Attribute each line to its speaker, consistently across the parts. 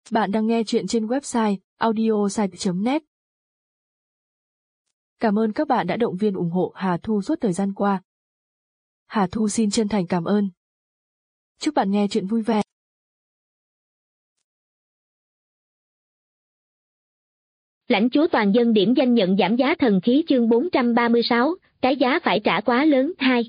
Speaker 1: Bạn đang nghe chuyện trên website audiosite.net. Cảm ơn các bạn đã động viên ủng hộ Hà Thu suốt thời gian qua. Hà Thu xin chân thành cảm ơn. Chúc bạn nghe chuyện vui vẻ.
Speaker 2: Lãnh chúa toàn dân điểm danh nhận giảm giá thần khí chương 436, cái giá phải trả quá lớn. 2.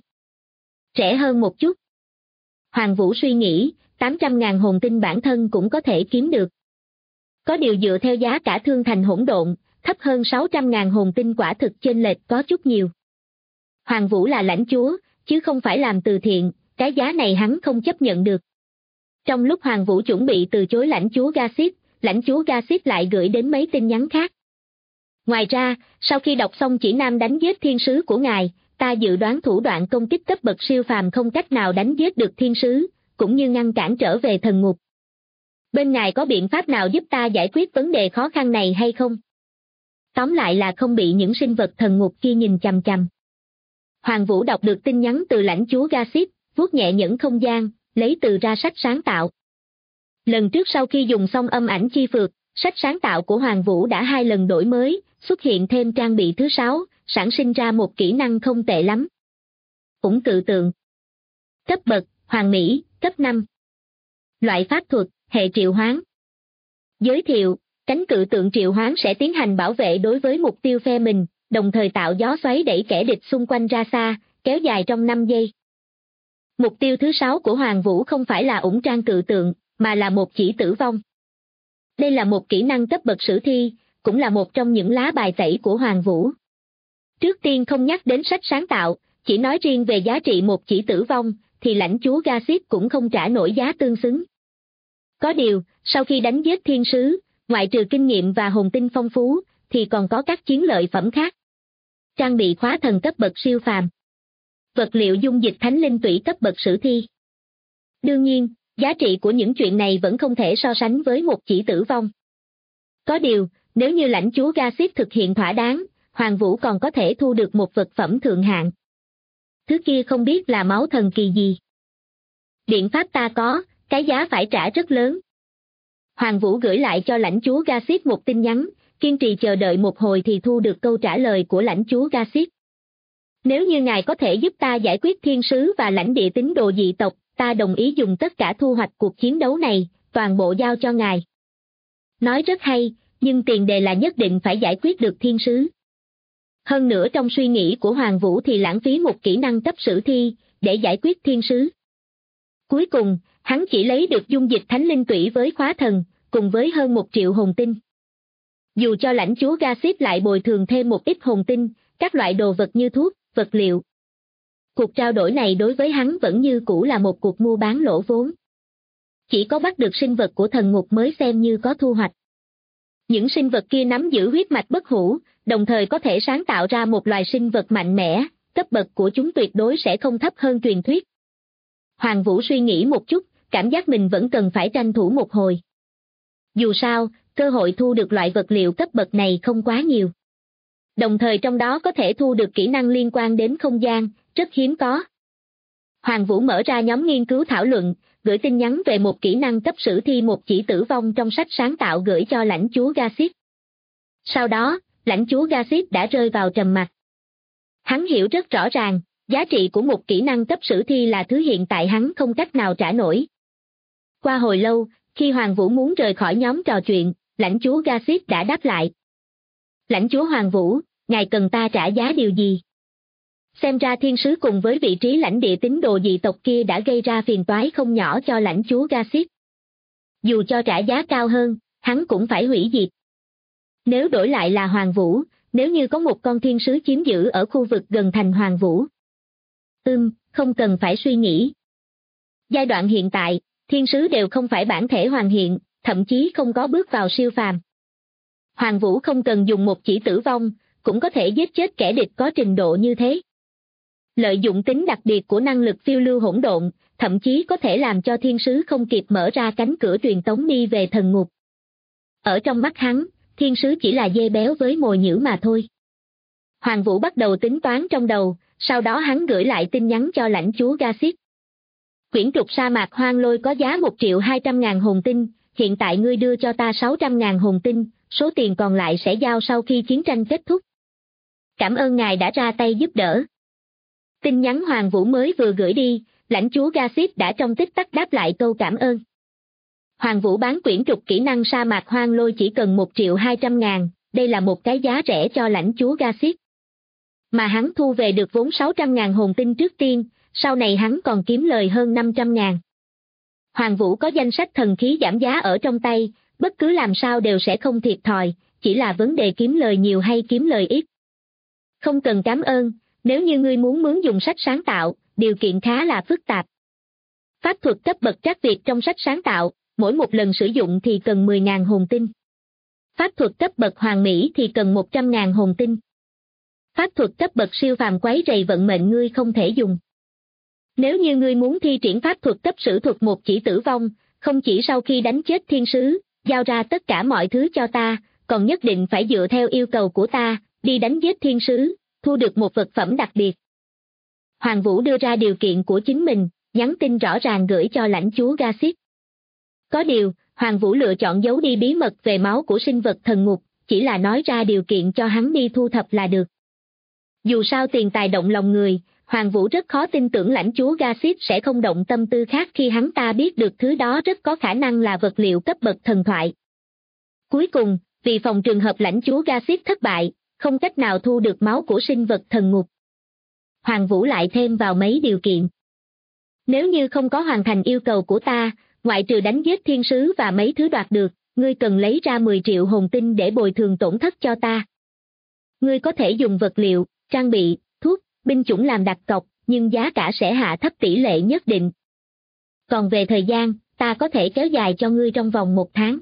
Speaker 2: Rẻ hơn một chút. Hoàng Vũ suy nghĩ, 800.000 hồn tinh bản thân cũng có thể kiếm được. Có điều dựa theo giá cả thương thành hỗn độn, thấp hơn 600.000 hồn tinh quả thực chênh lệch có chút nhiều. Hoàng Vũ là lãnh chúa, chứ không phải làm từ thiện, cái giá này hắn không chấp nhận được. Trong lúc Hoàng Vũ chuẩn bị từ chối lãnh chúa Gassip lại gửi đến mấy tin nhắn khác. Ngoài ra, sau khi đọc xong chỉ nam đánh giết thiên sứ của ngài, ta dự đoán thủ đoạn công kích cấp bậc siêu phàm không cách nào đánh giết được thiên sứ, cũng như ngăn cản trở về thần ngục. Bên ngài có biện pháp nào giúp ta giải quyết vấn đề khó khăn này hay không? Tóm lại là không bị những sinh vật thần ngục kia nhìn chằm chằm. Hoàng Vũ đọc được tin nhắn từ lãnh chúa Gassip, vuốt nhẹ nhẫn không gian, lấy từ ra sách sáng tạo. Lần trước sau khi dùng xong âm ảnh chi phược, sách sáng tạo của Hoàng Vũ đã 2 lần đổi mới, xuất hiện thêm trang bị thứ 6, sản sinh ra một kỹ năng không tệ lắm. Ủng cự tượng. Cấp bậc, Hoàng Mỹ, cấp 5. Loại pháp thuật, hệ triệu hoán. Giới thiệu, cánh cự tượng triệu hoán sẽ tiến hành bảo vệ đối với mục tiêu phe mình, đồng thời tạo gió xoáy đẩy kẻ địch xung quanh ra xa, kéo dài trong 5 giây. Mục tiêu thứ 6 của Hoàng Vũ không phải là ủng trang cự tượng, mà là một chỉ tử vong. Đây là một kỹ năng cấp bậc sử thi, cũng là một trong những lá bài tẩy của Hoàng Vũ. Trước tiên không nhắc đến sách sáng tạo, chỉ nói riêng về giá trị một chỉ tử vong, thì lãnh chúa Gassip cũng không trả nổi giá tương xứng. Có điều, sau khi đánh giết thiên sứ, ngoại trừ kinh nghiệm và hồn tinh phong phú, thì còn có các chiến lợi phẩm khác. Trang bị khóa thần cấp bậc siêu phàm. Vật liệu dung dịch thánh linh tủy cấp bậc sử thi. Đương nhiên, giá trị của những chuyện này vẫn không thể so sánh với một chỉ tử vong. Có điều, nếu như lãnh chúa Gassip thực hiện thỏa đáng, Hoàng Vũ còn có thể thu được một vật phẩm thượng hạng. Thứ kia không biết là máu thần kỳ gì. Biện pháp ta có, cái giá phải trả rất lớn. Hoàng Vũ gửi lại cho lãnh chúa Gassip một tin nhắn, kiên trì chờ đợi một hồi thì thu được câu trả lời của lãnh chúa Gassip. Nếu như ngài có thể giúp ta giải quyết thiên sứ và lãnh địa tín đồ dị tộc, ta đồng ý dùng tất cả thu hoạch cuộc chiến đấu này, toàn bộ giao cho ngài. Nói rất hay, nhưng tiền đề là nhất định phải giải quyết được thiên sứ. Hơn nữa trong suy nghĩ của Hoàng Vũ thì lãng phí một kỹ năng cấp sử thi, để giải quyết thiên sứ. Cuối cùng, hắn chỉ lấy được dung dịch thánh linh tủy với khóa thần, cùng với hơn 1 triệu hồn tinh. Dù cho lãnh chúa Gassip lại bồi thường thêm một ít hồn tinh, các loại đồ vật như thuốc, vật liệu. Cuộc trao đổi này đối với hắn vẫn như cũ là một cuộc mua bán lỗ vốn. Chỉ có bắt được sinh vật của thần ngục mới xem như có thu hoạch. Những sinh vật kia nắm giữ huyết mạch bất hủ, đồng thời có thể sáng tạo ra một loài sinh vật mạnh mẽ, cấp bậc của chúng tuyệt đối sẽ không thấp hơn truyền thuyết. Hoàng Vũ suy nghĩ một chút, cảm giác mình vẫn cần phải tranh thủ một hồi. Dù sao, cơ hội thu được loại vật liệu cấp bậc này không quá nhiều. Đồng thời trong đó có thể thu được kỹ năng liên quan đến không gian, rất hiếm có. Hoàng Vũ mở ra nhóm nghiên cứu thảo luận, gửi tin nhắn về một kỹ năng cấp sử thi một chỉ tử vong trong sách sáng tạo gửi cho lãnh chúa Gassip. Sau đó, lãnh chúa Gassip đã rơi vào trầm mặc. Hắn hiểu rất rõ ràng, giá trị của một kỹ năng cấp sử thi là thứ hiện tại hắn không cách nào trả nổi. Qua hồi lâu, khi Hoàng Vũ muốn rời khỏi nhóm trò chuyện, lãnh chúa Gassip đã đáp lại. Lãnh chúa Hoàng Vũ, ngài cần ta trả giá điều gì? Xem ra thiên sứ cùng với vị trí lãnh địa tín đồ dị tộc kia đã gây ra phiền toái không nhỏ cho lãnh chúa Gassip. Dù cho trả giá cao hơn, hắn cũng phải hủy diệt. Nếu đổi lại là Hoàng Vũ, nếu như có một con thiên sứ chiếm giữ ở khu vực gần thành Hoàng Vũ. Không cần phải suy nghĩ. Giai đoạn hiện tại, thiên sứ đều không phải bản thể hoàn hiện, thậm chí không có bước vào siêu phàm. Hoàng Vũ không cần dùng một chỉ tử vong, cũng có thể giết chết kẻ địch có trình độ như thế. Lợi dụng tính đặc biệt của năng lực phiêu lưu hỗn độn, thậm chí có thể làm cho thiên sứ không kịp mở ra cánh cửa truyền tống đi về thần ngục. Ở trong mắt hắn, thiên sứ chỉ là dê béo với mồi nhử mà thôi. Hoàng Vũ bắt đầu tính toán trong đầu, sau đó hắn gửi lại tin nhắn cho lãnh chúa Gassip. Quyển trục sa mạc hoang lôi có giá 1.200.000 hồn tinh, hiện tại ngươi đưa cho ta 600.000 hồn tinh, số tiền còn lại sẽ giao sau khi chiến tranh kết thúc. Cảm ơn ngài đã ra tay giúp đỡ. Tin nhắn Hoàng Vũ mới vừa gửi đi, lãnh chúa Gassip đã trong tích tắc đáp lại câu cảm ơn. Hoàng Vũ bán quyển trục kỹ năng sa mạc hoang lôi chỉ cần 1.200.000, đây là một cái giá rẻ cho lãnh chúa Gassip. Mà hắn thu về được vốn 600.000 hồn tinh trước tiên, sau này hắn còn kiếm lời hơn 500.000. Hoàng Vũ có danh sách thần khí giảm giá ở trong tay, bất cứ làm sao đều sẽ không thiệt thòi, chỉ là vấn đề kiếm lời nhiều hay kiếm lời ít. Không cần cảm ơn, nếu như ngươi muốn mướn dùng sách sáng tạo, điều kiện khá là phức tạp. Pháp thuật cấp bậc trắc Việt trong sách sáng tạo, mỗi một lần sử dụng thì cần 10.000 hồn tinh. Pháp thuật cấp bậc hoàn mỹ thì cần 100.000 hồn tinh. Pháp thuật cấp bậc siêu phàm quấy rầy vận mệnh ngươi không thể dùng. Nếu như ngươi muốn thi triển pháp thuật cấp sử thuật một chỉ tử vong, không chỉ sau khi đánh chết thiên sứ, giao ra tất cả mọi thứ cho ta, còn nhất định phải dựa theo yêu cầu của ta, đi đánh giết thiên sứ, thu được một vật phẩm đặc biệt. Hoàng Vũ đưa ra điều kiện của chính mình, nhắn tin rõ ràng gửi cho lãnh chúa Gassip. Có điều, Hoàng Vũ lựa chọn giấu đi bí mật về máu của sinh vật thần ngục, chỉ là nói ra điều kiện cho hắn đi thu thập là được. Dù sao tiền tài động lòng người, Hoàng Vũ rất khó tin tưởng lãnh chúa Gassip sẽ không động tâm tư khác khi hắn ta biết được thứ đó rất có khả năng là vật liệu cấp bậc thần thoại. Cuối cùng, vì phòng trường hợp lãnh chúa Gassip thất bại, không cách nào thu được máu của sinh vật thần ngục, Hoàng Vũ lại thêm vào mấy điều kiện. Nếu như không có hoàn thành yêu cầu của ta, ngoại trừ đánh giết thiên sứ và mấy thứ đoạt được, ngươi cần lấy ra 10 triệu hồn tinh để bồi thường tổn thất cho ta. Ngươi có thể dùng vật liệu, trang bị, thuốc, binh chủng làm đặt cọc, nhưng giá cả sẽ hạ thấp tỷ lệ nhất định. Còn về thời gian, ta có thể kéo dài cho ngươi trong vòng 1 tháng.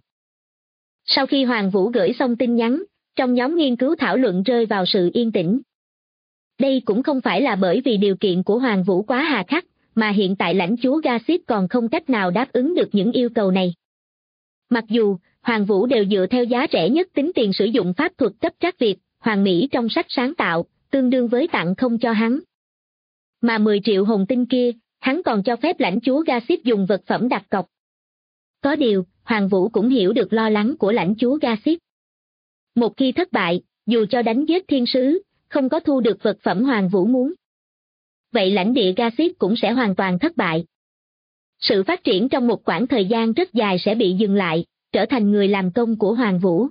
Speaker 2: Sau khi Hoàng Vũ gửi xong tin nhắn, trong nhóm nghiên cứu thảo luận rơi vào sự yên tĩnh. Đây cũng không phải là bởi vì điều kiện của Hoàng Vũ quá hà khắc, mà hiện tại lãnh chúa Gassip còn không cách nào đáp ứng được những yêu cầu này. Mặc dù, Hoàng Vũ đều dựa theo giá rẻ nhất tính tiền sử dụng pháp thuật cấp trắc Việt, hoàn mỹ trong sách sáng tạo, tương đương với tặng không cho hắn. Mà 10 triệu hồn tinh kia, hắn còn cho phép lãnh chúa Gassip dùng vật phẩm đặt cọc. Có điều, Hoàng Vũ cũng hiểu được lo lắng của lãnh chúa Gassip. Một khi thất bại, dù cho đánh giết thiên sứ, không có thu được vật phẩm Hoàng Vũ muốn, vậy lãnh địa Gassip cũng sẽ hoàn toàn thất bại. Sự phát triển trong một quãng thời gian rất dài sẽ bị dừng lại, trở thành người làm công của Hoàng Vũ.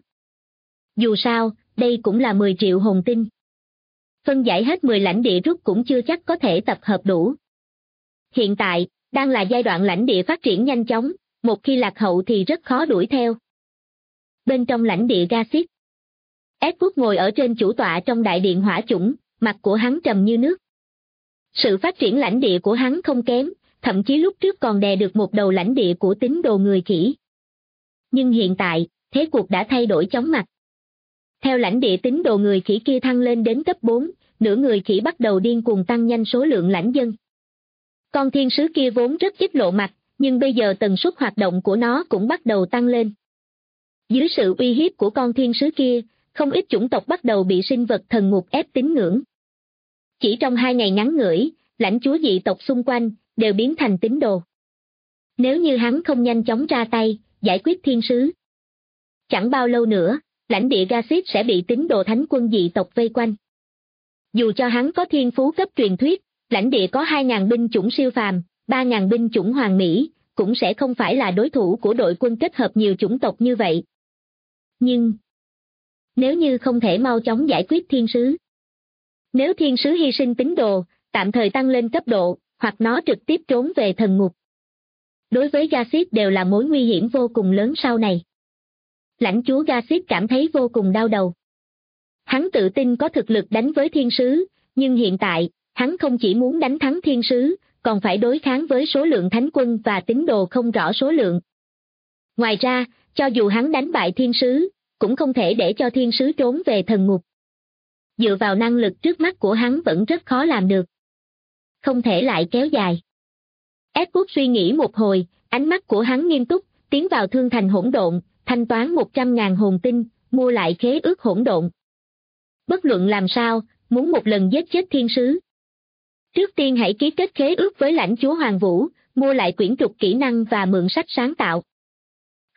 Speaker 2: Dù sao, đây cũng là 10 triệu hồn tinh. Phân giải hết 10 lãnh địa rút cũng chưa chắc có thể tập hợp đủ. Hiện tại, đang là giai đoạn lãnh địa phát triển nhanh chóng, một khi lạc hậu thì rất khó đuổi theo. Bên trong lãnh địa Gassip, Edward ngồi ở trên chủ tọa trong đại điện hỏa chủng, mặt của hắn trầm như nước. Sự phát triển lãnh địa của hắn không kém, thậm chí lúc trước còn đè được một đầu lãnh địa của tín đồ người khỉ. Nhưng hiện tại, thế cuộc đã thay đổi chóng mặt. Theo lãnh địa tín đồ người khỉ kia thăng lên đến cấp 4, nửa người khỉ bắt đầu điên cuồng tăng nhanh số lượng lãnh dân. Con thiên sứ kia vốn rất ít lộ mặt, nhưng bây giờ tần suất hoạt động của nó cũng bắt đầu tăng lên. Dưới sự uy hiếp của con thiên sứ kia, không ít chủng tộc bắt đầu bị sinh vật thần ngục ép tín ngưỡng. Chỉ trong 2 ngày ngắn ngủi, lãnh chúa dị tộc xung quanh đều biến thành tín đồ. Nếu như hắn không nhanh chóng ra tay, giải quyết thiên sứ, chẳng bao lâu nữa, lãnh địa Gassip sẽ bị tín đồ thánh quân dị tộc vây quanh. Dù cho hắn có thiên phú cấp truyền thuyết, lãnh địa có 2.000 binh chủng siêu phàm, 3.000 binh chủng hoàn mỹ, cũng sẽ không phải là đối thủ của đội quân kết hợp nhiều chủng tộc như vậy. Nhưng, nếu như không thể mau chóng giải quyết thiên sứ, nếu thiên sứ hy sinh tín đồ, tạm thời tăng lên cấp độ, hoặc nó trực tiếp trốn về thần ngục, đối với Gassip đều là mối nguy hiểm vô cùng lớn sau này. Lãnh chúa Gassip cảm thấy vô cùng đau đầu. Hắn tự tin có thực lực đánh với thiên sứ, nhưng hiện tại, hắn không chỉ muốn đánh thắng thiên sứ, còn phải đối kháng với số lượng thánh quân và tín đồ không rõ số lượng. Ngoài ra, cho dù hắn đánh bại thiên sứ, cũng không thể để cho thiên sứ trốn về thần ngục. Dựa vào năng lực trước mắt của hắn vẫn rất khó làm được. Không thể lại kéo dài. Edward suy nghĩ một hồi, ánh mắt của hắn nghiêm túc, tiến vào thương thành hỗn độn, thanh toán 100.000 hồn tinh, mua lại khế ước hỗn độn. Bất luận làm sao, muốn một lần giết chết thiên sứ, trước tiên hãy ký kết khế ước với lãnh chúa Hoàng Vũ, mua lại quyển trục kỹ năng và mượn sách sáng tạo.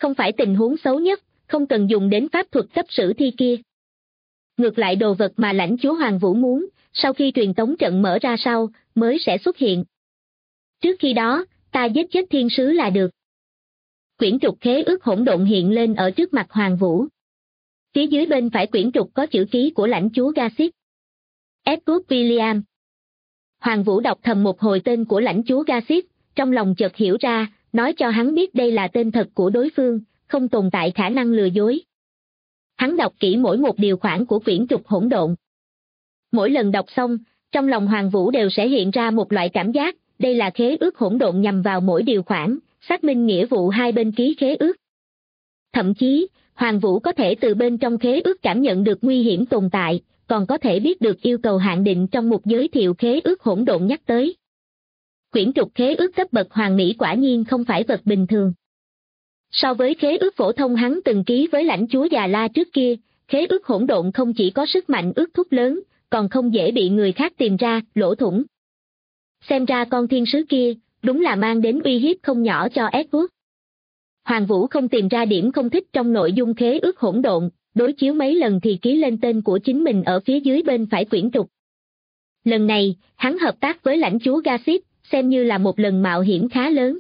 Speaker 2: không phải tình huống xấu nhất, không cần dùng đến pháp thuật cấp sử thi kia. Ngược lại đồ vật mà lãnh chúa Hoàng Vũ muốn, sau khi truyền tống trận mở ra sau, mới sẽ xuất hiện. Trước khi đó, ta giết chết thiên sứ là được. Quyển trục khế ước hỗn độn hiện lên ở trước mặt Hoàng Vũ. Phía dưới bên phải quyển trục có chữ ký của lãnh chúa Garcit. Edward William. Hoàng Vũ đọc thầm một hồi tên của lãnh chúa Garcit, trong lòng chợt hiểu ra, nói cho hắn biết đây là tên thật của đối phương, không tồn tại khả năng lừa dối. Hắn đọc kỹ mỗi một điều khoản của quyển trục hỗn độn. Mỗi lần đọc xong, trong lòng Hoàng Vũ đều sẽ hiện ra một loại cảm giác, đây là khế ước hỗn độn nhằm vào mỗi điều khoản, xác minh nghĩa vụ hai bên ký khế ước. Thậm chí, Hoàng Vũ có thể từ bên trong khế ước cảm nhận được nguy hiểm tồn tại, còn có thể biết được yêu cầu hạn định trong một giới thiệu khế ước hỗn độn nhắc tới. Quyển trục khế ước cấp bậc hoàng mỹ quả nhiên không phải vật bình thường. So với khế ước phổ thông hắn từng ký với lãnh chúa Già La trước kia, khế ước hỗn độn không chỉ có sức mạnh ước thúc lớn, còn không dễ bị người khác tìm ra, lỗ thủng. Xem ra con thiên sứ kia, đúng là mang đến uy hiếp không nhỏ cho Edward. Hoàng Vũ không tìm ra điểm không thích trong nội dung khế ước hỗn độn, đối chiếu mấy lần thì ký lên tên của chính mình ở phía dưới bên phải quyển trục. Lần này, hắn hợp tác với lãnh chúa Garcit, xem như là một lần mạo hiểm khá lớn.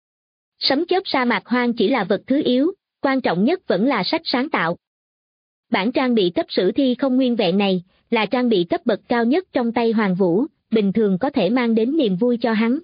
Speaker 2: Sấm chớp sa mạc hoang chỉ là vật thứ yếu, quan trọng nhất vẫn là sách sáng tạo. Bản trang bị cấp sử thi không nguyên vẹn này, là trang bị cấp bậc cao nhất trong tay Hoàng Vũ, bình thường có thể mang đến niềm vui cho hắn.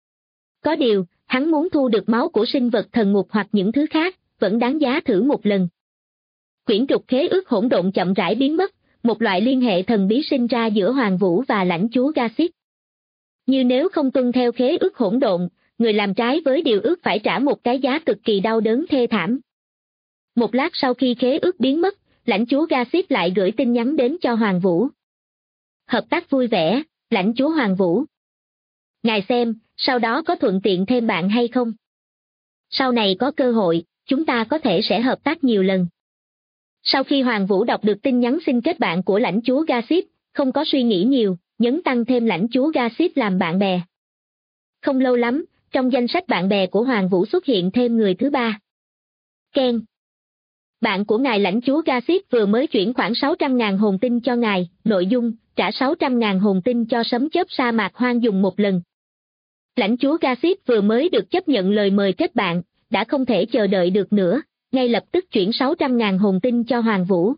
Speaker 2: Có điều, hắn muốn thu được máu của sinh vật thần ngục hoặc những thứ khác, vẫn đáng giá thử một lần. Quyển trục khế ước hỗn độn chậm rãi biến mất, một loại liên hệ thần bí sinh ra giữa Hoàng Vũ và lãnh chúa Garcit. Như nếu không tuân theo khế ước hỗn độn, người làm trái với điều ước phải trả một cái giá cực kỳ đau đớn thê thảm. Một lát sau khi khế ước biến mất, lãnh chúa Garcit lại gửi tin nhắn đến cho Hoàng Vũ. Hợp tác vui vẻ, lãnh chúa Hoàng Vũ. Ngài xem, sau đó có thuận tiện thêm bạn hay không? Sau này có cơ hội, chúng ta có thể sẽ hợp tác nhiều lần. Sau khi Hoàng Vũ đọc được tin nhắn xin kết bạn của lãnh chúa Garcit, không có suy nghĩ nhiều, nhấn tăng thêm lãnh chúa Garcit làm bạn bè. Không lâu lắm, trong danh sách bạn bè của Hoàng Vũ xuất hiện thêm người thứ ba. Ken. Bạn của ngài lãnh chúa Garcit vừa mới chuyển khoảng 600.000 hồn tinh cho ngài, nội dung, trả 600.000 hồn tinh cho sấm chớp sa mạc hoang dùng một lần. Lãnh chúa Garcit vừa mới được chấp nhận lời mời kết bạn, đã không thể chờ đợi được nữa, ngay lập tức chuyển 600.000 hồn tinh cho Hoàng Vũ.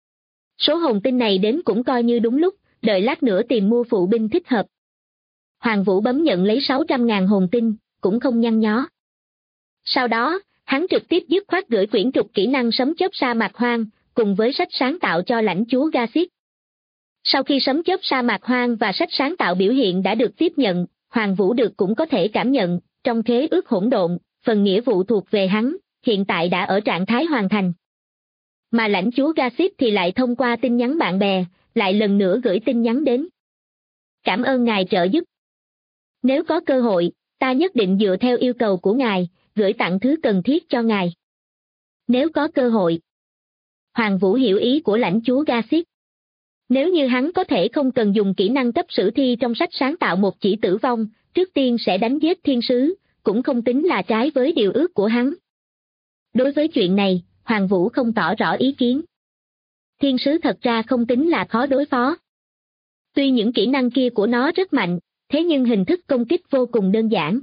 Speaker 2: Số hồn tinh này đến cũng coi như đúng lúc, đợi lát nữa tìm mua phụ binh thích hợp. Hoàng Vũ bấm nhận lấy 600.000 hồn tinh, cũng không nhăn nhó. Sau đó, hắn trực tiếp dứt khoát gửi quyển trục kỹ năng sấm chớp sa mạc hoang, cùng với sách sáng tạo cho lãnh chúa Garcit. Sau khi sấm chớp sa mạc hoang và sách sáng tạo biểu hiện đã được tiếp nhận, Hoàng Vũ được cũng có thể cảm nhận, trong khế ước hỗn độn, phần nghĩa vụ thuộc về hắn, hiện tại đã ở trạng thái hoàn thành. Mà lãnh chúa Garcit thì lại thông qua tin nhắn bạn bè, lại lần nữa gửi tin nhắn đến. Cảm ơn ngài trợ giúp. Nếu có cơ hội, ta nhất định dựa theo yêu cầu của ngài, gửi tặng thứ cần thiết cho ngài. Nếu có cơ hội. Hoàng Vũ hiểu ý của lãnh chúa Garcit. Nếu như hắn có thể không cần dùng kỹ năng cấp sử thi trong sách sáng tạo một chỉ tử vong, trước tiên sẽ đánh giết thiên sứ, cũng không tính là trái với điều ước của hắn. Đối với chuyện này, Hoàng Vũ không tỏ rõ ý kiến. Thiên sứ thật ra không tính là khó đối phó. Tuy những kỹ năng kia của nó rất mạnh, thế nhưng hình thức công kích vô cùng đơn giản.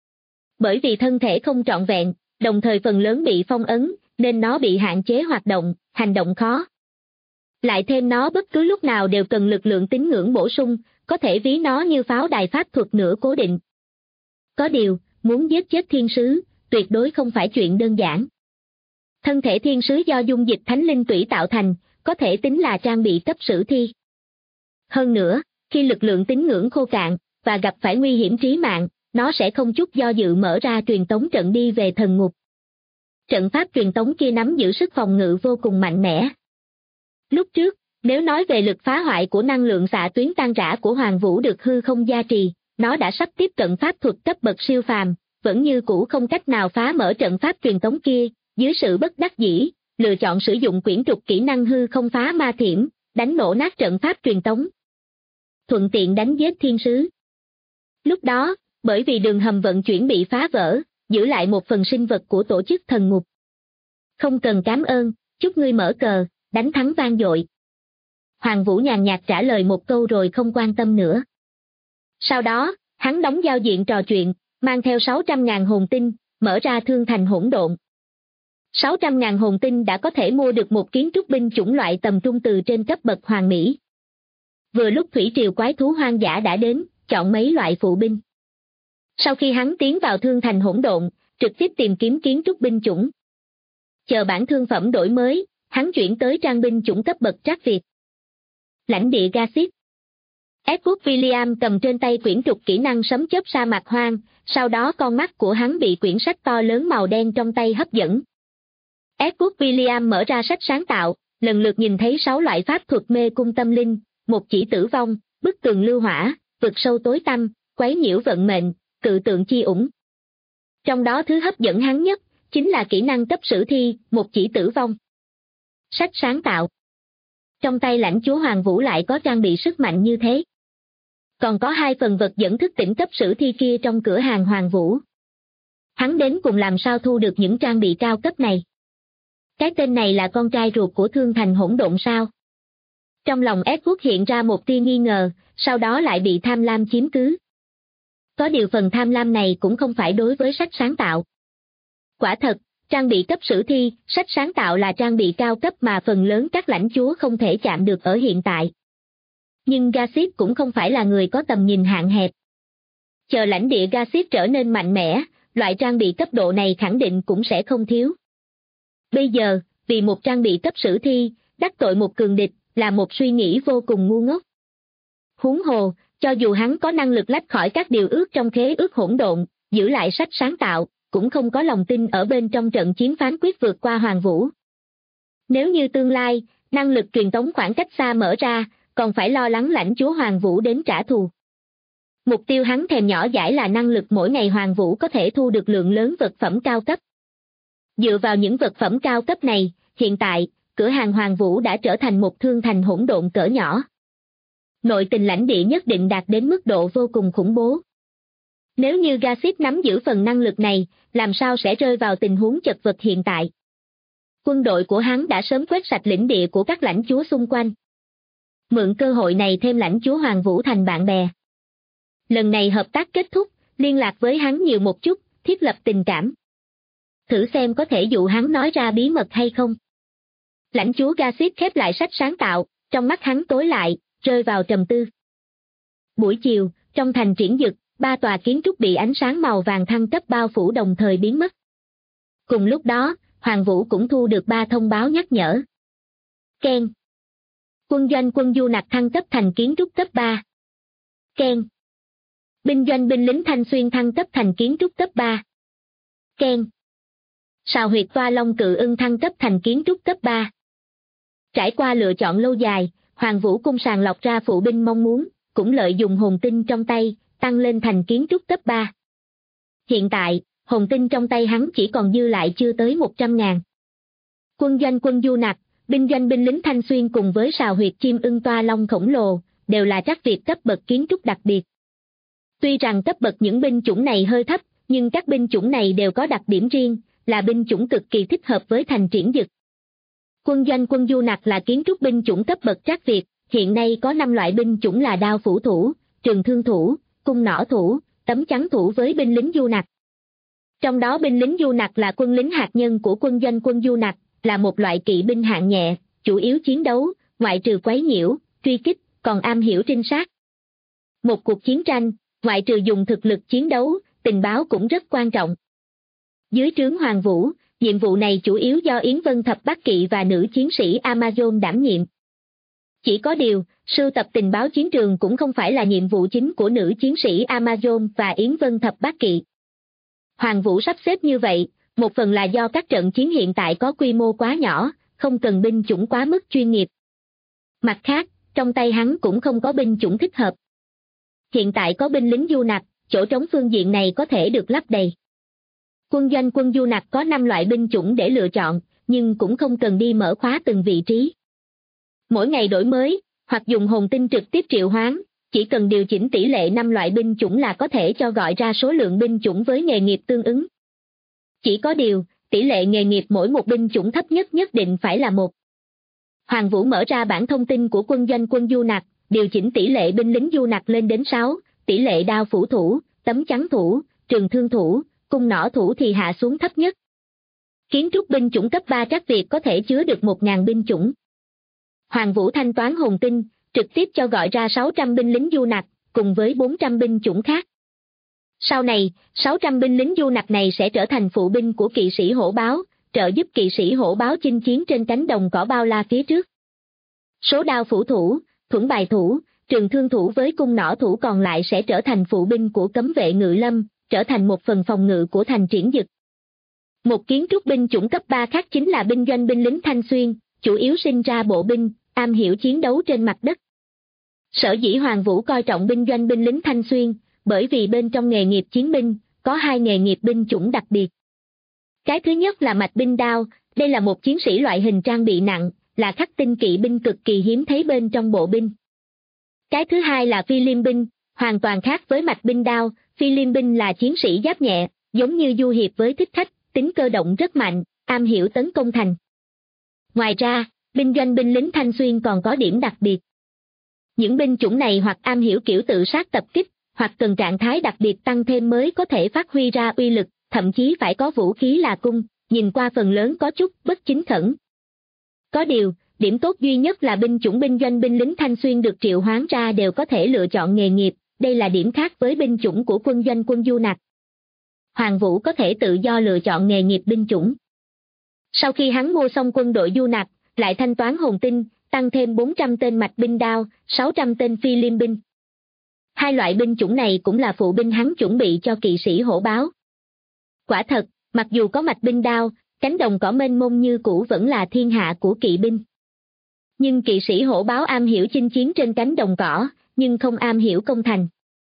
Speaker 2: Bởi vì thân thể không trọn vẹn, đồng thời phần lớn bị phong ấn, nên nó bị hạn chế hoạt động, hành động khó. Lại thêm nó bất cứ lúc nào đều cần lực lượng tín ngưỡng bổ sung, có thể ví nó như pháo đài pháp thuật nửa cố định. Có điều, muốn giết chết thiên sứ, tuyệt đối không phải chuyện đơn giản. Thân thể thiên sứ do dung dịch thánh linh tủy tạo thành, có thể tính là trang bị cấp sử thi. Hơn nữa, khi lực lượng tín ngưỡng khô cạn, và gặp phải nguy hiểm trí mạng, nó sẽ không chút do dự mở ra truyền tống trận đi về thần ngục. Trận pháp truyền tống kia nắm giữ sức phòng ngự vô cùng mạnh mẽ. Lúc trước, nếu nói về lực phá hoại của năng lượng xạ tuyến tan rã của Hoàng Vũ được hư không gia trì, nó đã sắp tiếp cận pháp thuật cấp bậc siêu phàm, vẫn như cũ không cách nào phá mở trận pháp truyền tống kia, dưới sự bất đắc dĩ, lựa chọn sử dụng quyển trục kỹ năng hư không phá ma thiểm, đánh nổ nát trận pháp truyền tống. Thuận tiện đánh giết thiên sứ. Lúc đó, bởi vì đường hầm vận chuyển bị phá vỡ, giữ lại một phần sinh vật của tổ chức thần ngục. Không cần cảm ơn, chúc ngươi mở cờ, đánh thắng vang dội. Hoàng Vũ nhàn nhạt trả lời một câu rồi không quan tâm nữa. Sau đó, hắn đóng giao diện trò chuyện, mang theo 600.000 hồn tinh, mở ra thương thành hỗn độn. 600.000 hồn tinh đã có thể mua được một kiến trúc binh chủng loại tầm trung từ trên cấp bậc hoàng mỹ. Vừa lúc thủy triều quái thú hoang dã đã đến, chọn mấy loại phụ binh. Sau khi hắn tiến vào thương thành hỗn độn, trực tiếp tìm kiếm kiến trúc binh chủng. Chờ bản thương phẩm đổi mới, hắn chuyển tới trang binh chủng cấp bậc trác Việt. Lãnh địa Gasip. Edward William cầm trên tay quyển trục kỹ năng sấm chớp sa mạc hoang, sau đó con mắt của hắn bị quyển sách to lớn màu đen trong tay hấp dẫn. Edward William mở ra sách sáng tạo, lần lượt nhìn thấy 6 loại pháp thuật mê cung tâm linh, một chỉ tử vong, bức tường lưu hỏa, vực sâu tối tăm, quấy nhiễu vận mệnh, cự tượng chi ủng. Trong đó thứ hấp dẫn hắn nhất, chính là kỹ năng cấp sử thi, một chỉ tử vong. Sách sáng tạo. Trong tay lãnh chúa Hoàng Vũ lại có trang bị sức mạnh như thế. Còn có 2 phần vật dẫn thức tỉnh cấp sử thi kia trong cửa hàng Hoàng Vũ. Hắn đến cùng làm sao thu được những trang bị cao cấp này? Cái tên này là con trai ruột của Thương Thành Hỗn Độn sao? Trong lòng Edward hiện ra một tia nghi ngờ, sau đó lại bị tham lam chiếm cứ. Có điều phần tham lam này cũng không phải đối với sách sáng tạo. Quả thật, trang bị cấp sử thi, sách sáng tạo là trang bị cao cấp mà phần lớn các lãnh chúa không thể chạm được ở hiện tại. Nhưng Gasip cũng không phải là người có tầm nhìn hạn hẹp. Chờ lãnh địa Gasip trở nên mạnh mẽ, loại trang bị cấp độ này khẳng định cũng sẽ không thiếu. Bây giờ, vì một trang bị cấp sử thi, đắc tội một cường địch, là một suy nghĩ vô cùng ngu ngốc. Huống hồ, cho dù hắn có năng lực lách khỏi các điều ước trong khế ước hỗn độn, giữ lại sách sáng tạo, cũng không có lòng tin ở bên trong trận chiến phán quyết vượt qua Hoàng Vũ. Nếu như tương lai, năng lực truyền tống khoảng cách xa mở ra, còn phải lo lắng lãnh chúa Hoàng Vũ đến trả thù. Mục tiêu hắn thèm nhỏ dãi là năng lực mỗi ngày Hoàng Vũ có thể thu được lượng lớn vật phẩm cao cấp. Dựa vào những vật phẩm cao cấp này, hiện tại, cửa hàng Hoàng Vũ đã trở thành một thương thành hỗn độn cỡ nhỏ. Nội tình lãnh địa nhất định đạt đến mức độ vô cùng khủng bố. Nếu như Gasip nắm giữ phần năng lực này, làm sao sẽ rơi vào tình huống chật vật hiện tại? Quân đội của hắn đã sớm quét sạch lĩnh địa của các lãnh chúa xung quanh. Mượn cơ hội này thêm lãnh chúa Hoàng Vũ thành bạn bè. Lần này hợp tác kết thúc, liên lạc với hắn nhiều một chút, thiết lập tình cảm. Thử xem có thể dụ hắn nói ra bí mật hay không. Lãnh chúa Gasip khép lại sách sáng tạo, trong mắt hắn tối lại, rơi vào trầm tư. Buổi chiều, trong thành Triển Dực, 3 tòa kiến trúc bị ánh sáng màu vàng thăng cấp bao phủ đồng thời biến mất. Cùng lúc đó, Hoàng Vũ cũng thu được 3 thông báo nhắc nhở. Ken. Quân doanh quân du nặc thăng cấp thành kiến trúc cấp 3. Ken. Binh doanh binh lính Thanh Xuyên thăng cấp thành kiến trúc cấp 3. Ken. Sào huyệt toa long cự ưng thăng cấp thành kiến trúc cấp 3. Trải qua lựa chọn lâu dài, Hoàng Vũ cung sàng lọc ra phụ binh mong muốn, cũng lợi dụng hồn tinh trong tay, tăng lên thành kiến trúc cấp 3. Hiện tại, hồn tinh trong tay hắn chỉ còn dư lại chưa tới 100.000. Quân doanh quân du nặc, binh doanh binh lính Thanh Xuyên cùng với sào huyệt chim ưng toa long khổng lồ, đều là trác Việt cấp bậc kiến trúc đặc biệt. Tuy rằng cấp bậc những binh chủng này hơi thấp, nhưng các binh chủng này đều có đặc điểm riêng, là binh chủng cực kỳ thích hợp với thành Triển Dực. Quân doanh quân du nặc là kiến trúc binh chủng cấp bậc trác Việt, hiện nay có 5 loại binh chủng là đao phủ thủ, trường thương thủ, cung nỏ thủ, tấm chắn thủ với binh lính du nặc. Trong đó binh lính du nặc là quân lính hạt nhân của quân doanh quân du nặc, là một loại kỵ binh hạng nhẹ, chủ yếu chiến đấu, ngoại trừ quấy nhiễu, truy kích, còn am hiểu trinh sát. Một cuộc chiến tranh, ngoại trừ dùng thực lực chiến đấu, tình báo cũng rất quan trọng. Dưới trướng Hoàng Vũ, nhiệm vụ này chủ yếu do Yến Vân Thập Bát Kỵ và nữ chiến sĩ Amazon đảm nhiệm. Chỉ có điều, sưu tập tình báo chiến trường cũng không phải là nhiệm vụ chính của nữ chiến sĩ Amazon và Yến Vân Thập Bát Kỵ. Hoàng Vũ sắp xếp như vậy, một phần là do các trận chiến hiện tại có quy mô quá nhỏ, không cần binh chủng quá mức chuyên nghiệp. Mặt khác, trong tay hắn cũng không có binh chủng thích hợp. Hiện tại có binh lính du nặc, chỗ trống phương diện này có thể được lấp đầy. Quân doanh quân du nặc có 5 loại binh chủng để lựa chọn, nhưng cũng không cần đi mở khóa từng vị trí. Mỗi ngày đổi mới, hoặc dùng hồn tinh trực tiếp triệu hoán, chỉ cần điều chỉnh tỷ lệ 5 loại binh chủng là có thể cho gọi ra số lượng binh chủng với nghề nghiệp tương ứng. Chỉ có điều, tỷ lệ nghề nghiệp mỗi một binh chủng thấp nhất nhất định phải là 1. Hoàng Vũ mở ra bảng thông tin của quân doanh quân du nặc, điều chỉnh tỷ lệ binh lính du nặc lên đến 6, tỷ lệ đao phủ thủ, tấm chắn thủ, trường thương thủ, cung nỏ thủ thì hạ xuống thấp nhất. Kiến trúc binh chủng cấp 3 trắc Việt có thể chứa được 1.000 binh chủng. Hoàng Vũ thanh toán hồn tinh, trực tiếp cho gọi ra 600 binh lính du nặc, cùng với 400 binh chủng khác. Sau này, 600 binh lính du nặc này sẽ trở thành phụ binh của kỵ sĩ hổ báo, trợ giúp kỵ sĩ hổ báo chinh chiến trên cánh đồng cỏ bao la phía trước. Số đao phủ thủ, thuẫn bài thủ, trường thương thủ với cung nỏ thủ còn lại sẽ trở thành phụ binh của cấm vệ ngự lâm, trở thành một phần phòng ngự của thành Triển Dực. Một kiến trúc binh chủng cấp 3 khác chính là binh doanh binh lính Thanh Xuyên, chủ yếu sinh ra bộ binh, am hiểu chiến đấu trên mặt đất. Sở dĩ Hoàng Vũ coi trọng binh doanh binh lính Thanh Xuyên, bởi vì bên trong nghề nghiệp chiến binh, có 2 nghề nghiệp binh chủng đặc biệt. Cái thứ nhất là mạch binh đao, đây là một chiến sĩ loại hình trang bị nặng, là khắc tinh kỵ binh cực kỳ hiếm thấy bên trong bộ binh. Cái thứ hai là phi liêm binh, hoàn toàn khác với mạch binh đao, phi liêm binh là chiến sĩ giáp nhẹ, giống như du hiệp với thích khách, tính cơ động rất mạnh, am hiểu tấn công thành. Ngoài ra, binh doanh binh lính Thanh Xuyên còn có điểm đặc biệt. Những binh chủng này hoặc am hiểu kiểu tự sát tập kích, hoặc cần trạng thái đặc biệt tăng thêm mới có thể phát huy ra uy lực, thậm chí phải có vũ khí là cung, nhìn qua phần lớn có chút bất chính khẩn. Có điều, điểm tốt duy nhất là binh chủng binh doanh binh lính Thanh Xuyên được triệu hoán ra đều có thể lựa chọn nghề nghiệp, đây là điểm khác với binh chủng của quân doanh quân du nặc. Hoàng Vũ có thể tự do lựa chọn nghề nghiệp binh chủng. Sau khi hắn mua xong quân đội du nặc, lại thanh toán hồn tinh, tăng thêm 400 tên mạch binh đao, 600 tên phi liêm binh. 2 loại binh chủng này cũng là phụ binh hắn chuẩn bị cho kỵ sĩ hổ báo. Quả thật, mặc dù có mạch binh đao, cánh đồng cỏ mênh mông như cũ vẫn là thiên hạ của kỵ binh. Nhưng kỵ sĩ hổ báo am hiểu chinh chiến trên cánh đồng cỏ, nhưng không am hiểu công thành.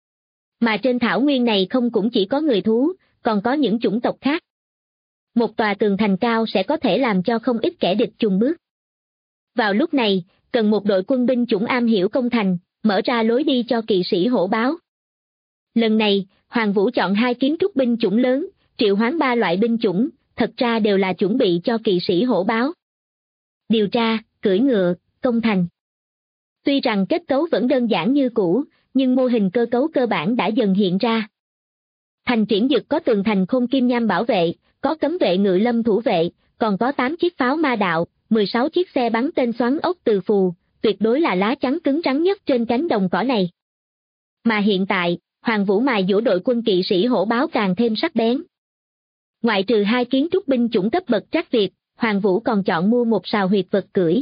Speaker 2: Mà trên thảo nguyên này không cũng chỉ có người thú, còn có những chủng tộc khác. Một tòa tường thành cao sẽ có thể làm cho không ít kẻ địch chùn bước. Vào lúc này, cần một đội quân binh chủng am hiểu công thành, mở ra lối đi cho kỵ sĩ hổ báo. Lần này, Hoàng Vũ chọn 2 kiến trúc binh chủng lớn, triệu hoán 3 loại binh chủng, thật ra đều là chuẩn bị cho kỵ sĩ hổ báo. Điều tra, cưỡi ngựa, công thành. Tuy rằng kết cấu vẫn đơn giản như cũ, nhưng mô hình cơ cấu cơ bản đã dần hiện ra. Thành Triển Dực có tường thành khôn kim nham bảo vệ, có cấm vệ ngự lâm thủ vệ, còn có 8 chiếc pháo ma đạo, 16 chiếc xe bắn tên xoắn ốc từ phù, tuyệt đối là lá chắn cứng rắn nhất trên cánh đồng cỏ này. Mà hiện tại, Hoàng Vũ mài dũa đội quân kỵ sĩ hổ báo càng thêm sắc bén. Ngoại trừ 2 kiến trúc binh chủng cấp bậc trắc Việt, Hoàng Vũ còn chọn mua một sào huyệt vật cưỡi.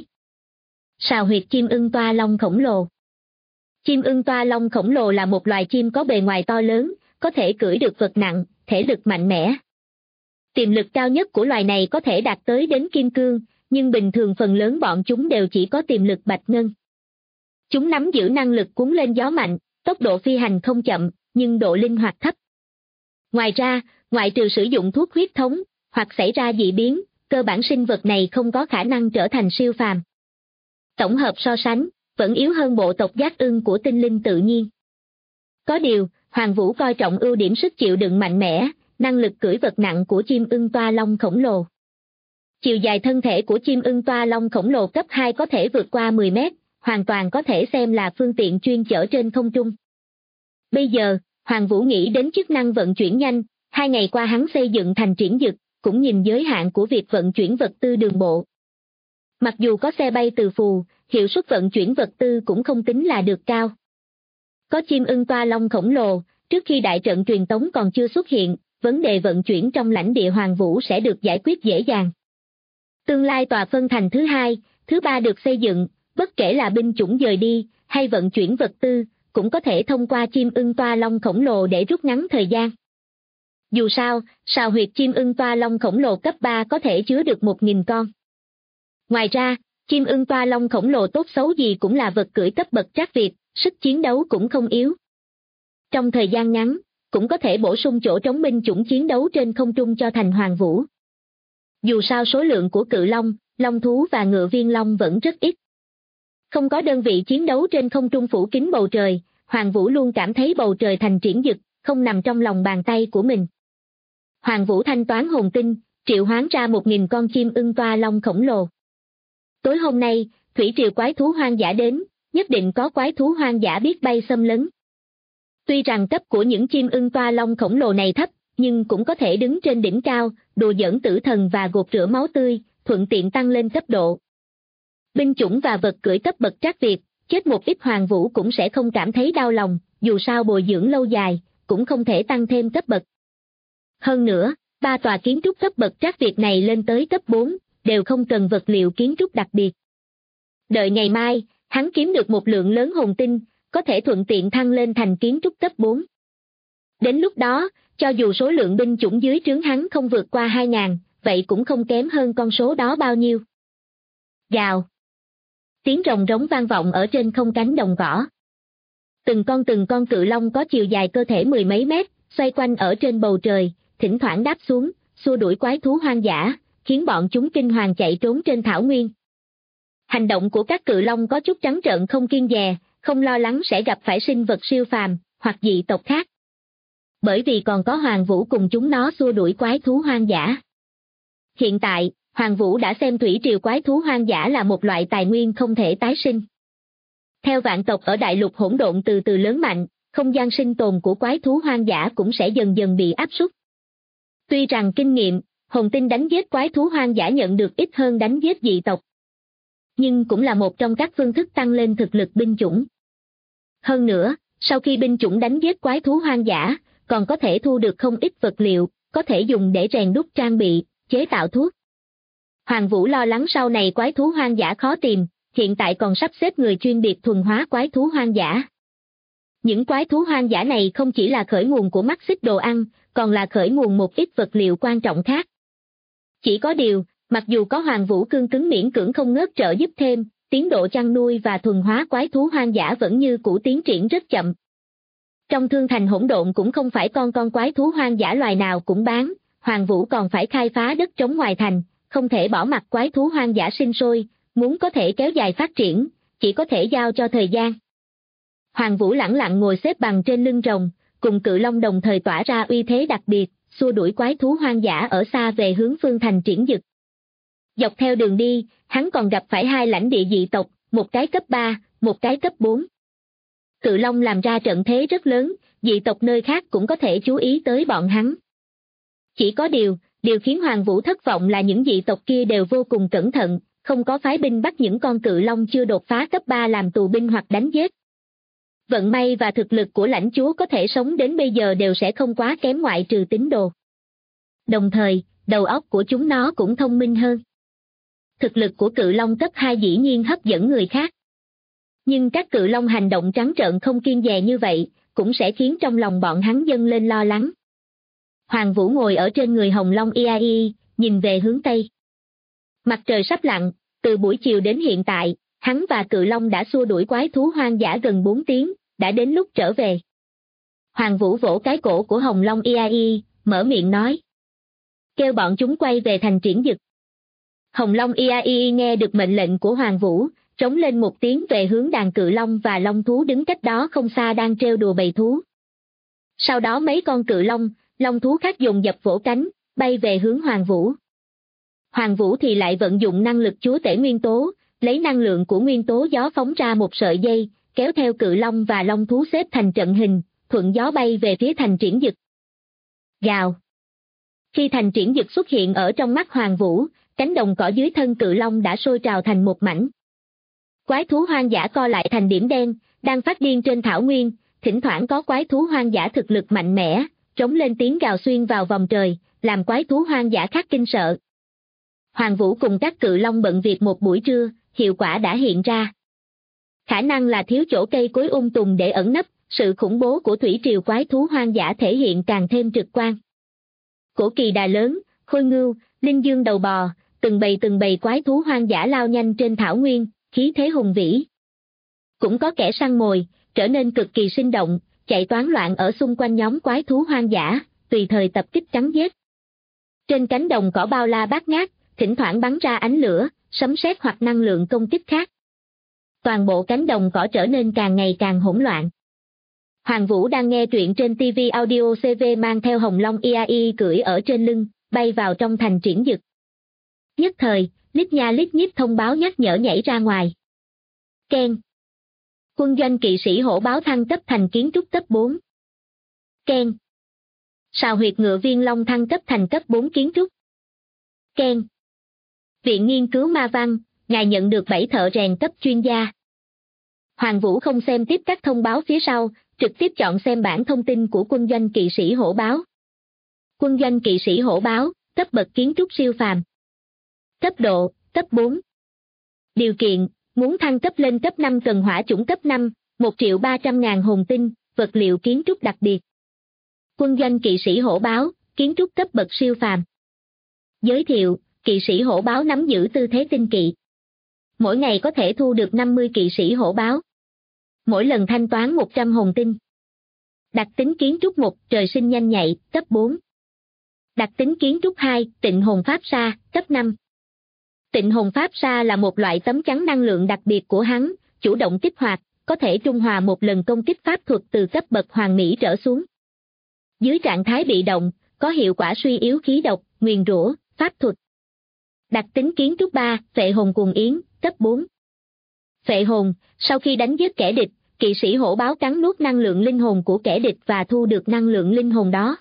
Speaker 2: Sào huyệt chim ưng toa long khổng lồ. Chim ưng toa long khổng lồ là một loài chim có bề ngoài to lớn, có thể cưỡi được vật nặng, thể lực mạnh mẽ. Tiềm lực cao nhất của loài này có thể đạt tới đến kim cương, nhưng bình thường phần lớn bọn chúng đều chỉ có tiềm lực bạch ngân. Chúng nắm giữ năng lực cuốn lên gió mạnh, tốc độ phi hành không chậm, nhưng độ linh hoạt thấp. Ngoài ra, ngoại trừ sử dụng thuốc huyết thống, hoặc xảy ra dị biến, cơ bản sinh vật này không có khả năng trở thành siêu phàm. Tổng hợp so sánh, vẫn yếu hơn bộ tộc giác ưng của tinh linh tự nhiên. Có điều, Hoàng Vũ coi trọng ưu điểm sức chịu đựng mạnh mẽ, năng lực cưỡi vật nặng của chim ưng toa long khổng lồ. Chiều dài thân thể của chim ưng toa long khổng lồ cấp 2 có thể vượt qua 10 mét, hoàn toàn có thể xem là phương tiện chuyên chở trên không trung. Bây giờ, Hoàng Vũ nghĩ đến chức năng vận chuyển nhanh, 2 ngày qua hắn xây dựng thành Triển Dực, cũng nhìn giới hạn của việc vận chuyển vật tư đường bộ. Mặc dù có xe bay từ phù, hiệu suất vận chuyển vật tư cũng không tính là được cao. Có chim ưng toa long khổng lồ, trước khi đại trận truyền tống còn chưa xuất hiện, vấn đề vận chuyển trong lãnh địa Hoàng Vũ sẽ được giải quyết dễ dàng. Tương lai tòa phân thành thứ 2, thứ 3 được xây dựng, bất kể là binh chủng dời đi, hay vận chuyển vật tư, cũng có thể thông qua chim ưng toa long khổng lồ để rút ngắn thời gian. Dù sao, sào huyệt chim ưng toa long khổng lồ cấp 3 có thể chứa được 1.000 con. Ngoài ra, chim ưng toa long khổng lồ tốt xấu gì cũng là vật cưỡi cấp bậc trác Việt, sức chiến đấu cũng không yếu. Trong thời gian ngắn, cũng có thể bổ sung chỗ trống binh chủng chiến đấu trên không trung cho thành Hoàng Vũ. Dù sao số lượng của cự long, long thú và ngựa viên long vẫn rất ít. Không có đơn vị chiến đấu trên không trung phủ kín bầu trời, Hoàng Vũ luôn cảm thấy bầu trời thành Triển Dực, không nằm trong lòng bàn tay của mình. Hoàng Vũ thanh toán hồn tinh, triệu hoán ra 1.000 con chim ưng toa long khổng lồ. Tối hôm nay, thủy triều quái thú hoang dã đến, nhất định có quái thú hoang dã biết bay xâm lấn. Tuy rằng cấp của những chim ưng toa long khổng lồ này thấp, nhưng cũng có thể đứng trên đỉnh cao, đùa giỡn tử thần và gột rửa máu tươi, thuận tiện tăng lên cấp độ. Binh chủng và vật cưỡi cấp bậc Trác Việt, chết một ít Hoàng Vũ cũng sẽ không cảm thấy đau lòng, dù sao bồi dưỡng lâu dài, cũng không thể tăng thêm cấp bậc. Hơn nữa, 3 tòa kiến trúc cấp bậc Trác Việt này lên tới cấp 4, đều không cần vật liệu kiến trúc đặc biệt. Đợi ngày mai, hắn kiếm được một lượng lớn hồn tinh, có thể thuận tiện thăng lên thành kiến trúc cấp 4. Đến lúc đó, cho dù số lượng binh chủng dưới trướng hắn không vượt qua 2.000, vậy cũng không kém hơn con số đó bao nhiêu. Gào. Tiếng rồng rống vang vọng ở trên không cánh đồng cỏ. Từng con cự long có chiều dài cơ thể 10 mấy mét, xoay quanh ở trên bầu trời, thỉnh thoảng đáp xuống, xua đuổi quái thú hoang dã, khiến bọn chúng kinh hoàng chạy trốn trên thảo nguyên. Hành động của các cự long có chút trắng trợn không kiêng dè, không lo lắng sẽ gặp phải sinh vật siêu phàm, hoặc dị tộc khác. Bởi vì còn có Hoàng Vũ cùng chúng nó xua đuổi quái thú hoang dã. Hiện tại, Hoàng Vũ đã xem thủy triều quái thú hoang dã là một loại tài nguyên không thể tái sinh. Theo vạn tộc ở đại lục hỗn độn từ từ lớn mạnh, không gian sinh tồn của quái thú hoang dã cũng sẽ dần dần bị áp suất. Tuy rằng kinh nghiệm, hồn tinh đánh giết quái thú hoang dã nhận được ít hơn đánh giết dị tộc, nhưng cũng là một trong các phương thức tăng lên thực lực binh chủng. Hơn nữa, sau khi binh chủng đánh giết quái thú hoang dã, còn có thể thu được không ít vật liệu, có thể dùng để rèn đúc trang bị, chế tạo thuốc. Hoàng Vũ lo lắng sau này quái thú hoang dã khó tìm, hiện tại còn sắp xếp người chuyên biệt thuần hóa quái thú hoang dã. Những quái thú hoang dã này không chỉ là khởi nguồn của mắt xích đồ ăn, còn là khởi nguồn một ít vật liệu quan trọng khác. Chỉ có điều, mặc dù có Hoàng Vũ cương cứng miễn cưỡng không ngớt trợ giúp thêm, tiến độ chăn nuôi và thuần hóa quái thú hoang dã vẫn như cũ tiến triển rất chậm. Trong thương thành hỗn độn cũng không phải con quái thú hoang dã loài nào cũng bán, Hoàng Vũ còn phải khai phá đất trống ngoài thành, không thể bỏ mặc quái thú hoang dã sinh sôi, muốn có thể kéo dài phát triển, chỉ có thể giao cho thời gian. Hoàng Vũ lẳng lặng ngồi xếp bằng trên lưng rồng, cùng cự long đồng thời tỏa ra uy thế đặc biệt, xua đuổi quái thú hoang dã ở xa về hướng phương thành Triển Dực. Dọc theo đường đi, hắn còn gặp phải 2 lãnh địa dị tộc, một cái cấp 3, một cái cấp 4. Cự long làm ra trận thế rất lớn, dị tộc nơi khác cũng có thể chú ý tới bọn hắn. Chỉ có điều khiến Hoàng Vũ thất vọng là những dị tộc kia đều vô cùng cẩn thận, không có phái binh bắt những con cự long chưa đột phá cấp 3 làm tù binh hoặc đánh giết. Vận may và thực lực của lãnh chúa có thể sống đến bây giờ đều sẽ không quá kém ngoại trừ tín đồ. Đồng thời, đầu óc của chúng nó cũng thông minh hơn. Thực lực của cự long cấp 2 dĩ nhiên hấp dẫn người khác. Nhưng các cự long hành động trắng trợn không kiêng dè như vậy, cũng sẽ khiến trong lòng bọn hắn dâng lên lo lắng. Hoàng Vũ ngồi ở trên người hồng long Iai, nhìn về hướng Tây. Mặt trời sắp lặn, từ buổi chiều đến hiện tại, hắn và cự long đã xua đuổi quái thú hoang dã gần 4 tiếng, đã đến lúc trở về. Hoàng Vũ vỗ cái cổ của hồng long Iai, mở miệng nói. Kêu bọn chúng quay về thành Triển Dực. Hồng long Iai nghe được mệnh lệnh của Hoàng Vũ, trống lên một tiếng về hướng đàn cự long và long thú đứng cách đó không xa đang trêu đùa bầy thú. Sau đó mấy con cự long, long thú khác dồn dập vỗ cánh, bay về hướng Hoàng Vũ. Hoàng Vũ thì lại vận dụng năng lực chúa tể nguyên tố, lấy năng lượng của nguyên tố gió phóng ra một sợi dây, kéo theo cự long và long thú xếp thành trận hình, thuận gió bay về phía thành Triển Dực. Gào. Khi thành Triển Dực xuất hiện ở trong mắt Hoàng Vũ, cánh đồng cỏ dưới thân cự long đã sôi trào thành một mảnh. Quái thú hoang dã co lại thành điểm đen, đang phát điên trên thảo nguyên, thỉnh thoảng có quái thú hoang dã thực lực mạnh mẽ, trống lên tiếng gào xuyên vào vòng trời, làm quái thú hoang dã khác kinh sợ. Hoàng Vũ cùng các cự long bận việc một buổi trưa, hiệu quả đã hiện ra. Khả năng là thiếu chỗ cây cối tùng để ẩn nấp, sự khủng bố của thủy triều quái thú hoang dã thể hiện càng thêm trực quan. Cổ kỳ đà lớn, khôi ngưu, linh dương đầu bò, từng bầy quái thú hoang dã lao nhanh trên thảo nguyên, khí thế hùng vĩ. Cũng có kẻ săn mồi, trở nên cực kỳ sinh động, chạy toán loạn ở xung quanh nhóm quái thú hoang dã, tùy thời tập kích cắn giết. Trên cánh đồng cỏ bao la bát ngát, thỉnh thoảng bắn ra ánh lửa, sấm sét hoặc năng lượng công kích khác. Toàn bộ cánh đồng cỏ trở nên càng ngày càng hỗn loạn. Hoàng Vũ đang nghe truyện trên TV Audio CV mang theo hồng long Iai cưỡi ở trên lưng, bay vào trong thành Triển Dực. Nhất thời, lít nha lít nhít thông báo nhắc nhở nhảy ra ngoài. Keng. Quân doanh kỵ sĩ hổ báo thăng cấp thành kiến trúc cấp 4. Keng. Sào huyệt ngựa Viên Long thăng cấp thành cấp 4 kiến trúc. Keng. Viện nghiên cứu ma văn, ngài nhận được 7 thợ rèn cấp chuyên gia. Hoàng Vũ không xem tiếp các thông báo phía sau, trực tiếp chọn xem bảng thông tin của quân doanh kỵ sĩ hổ báo. Quân doanh kỵ sĩ hổ báo, cấp bậc kiến trúc siêu phàm. Cấp độ, cấp 4. Điều kiện, muốn thăng cấp lên cấp 5 cần hỏa chủng cấp 5, 1.300.000 hồn tinh, vật liệu kiến trúc đặc biệt. Quân doanh kỵ sĩ hổ báo, kiến trúc cấp bậc siêu phàm. Giới thiệu, kỵ sĩ hổ báo nắm giữ tư thế tinh kỵ. Mỗi ngày có thể thu được 50 kỵ sĩ hổ báo. Mỗi lần thanh toán 100 hồn tinh. Đặc tính kiến trúc 1, trời sinh nhanh nhạy, cấp 4. Đặc tính kiến trúc 2, tịnh hồn pháp sa, cấp 5. Tịnh hồn pháp sa là một loại tấm chắn năng lượng đặc biệt của hắn, chủ động kích hoạt, có thể trung hòa một lần công kích pháp thuật từ cấp bậc hoàng mỹ trở xuống. Dưới trạng thái bị động, có hiệu quả suy yếu khí độc, nguyền rủa, pháp thuật. Đặc tính kiến trúc 3, phệ hồn cuồng yến, cấp 4. Phệ hồn, sau khi đánh giết kẻ địch, kỵ sĩ hổ báo cắn nuốt năng lượng linh hồn của kẻ địch và thu được năng lượng linh hồn đó.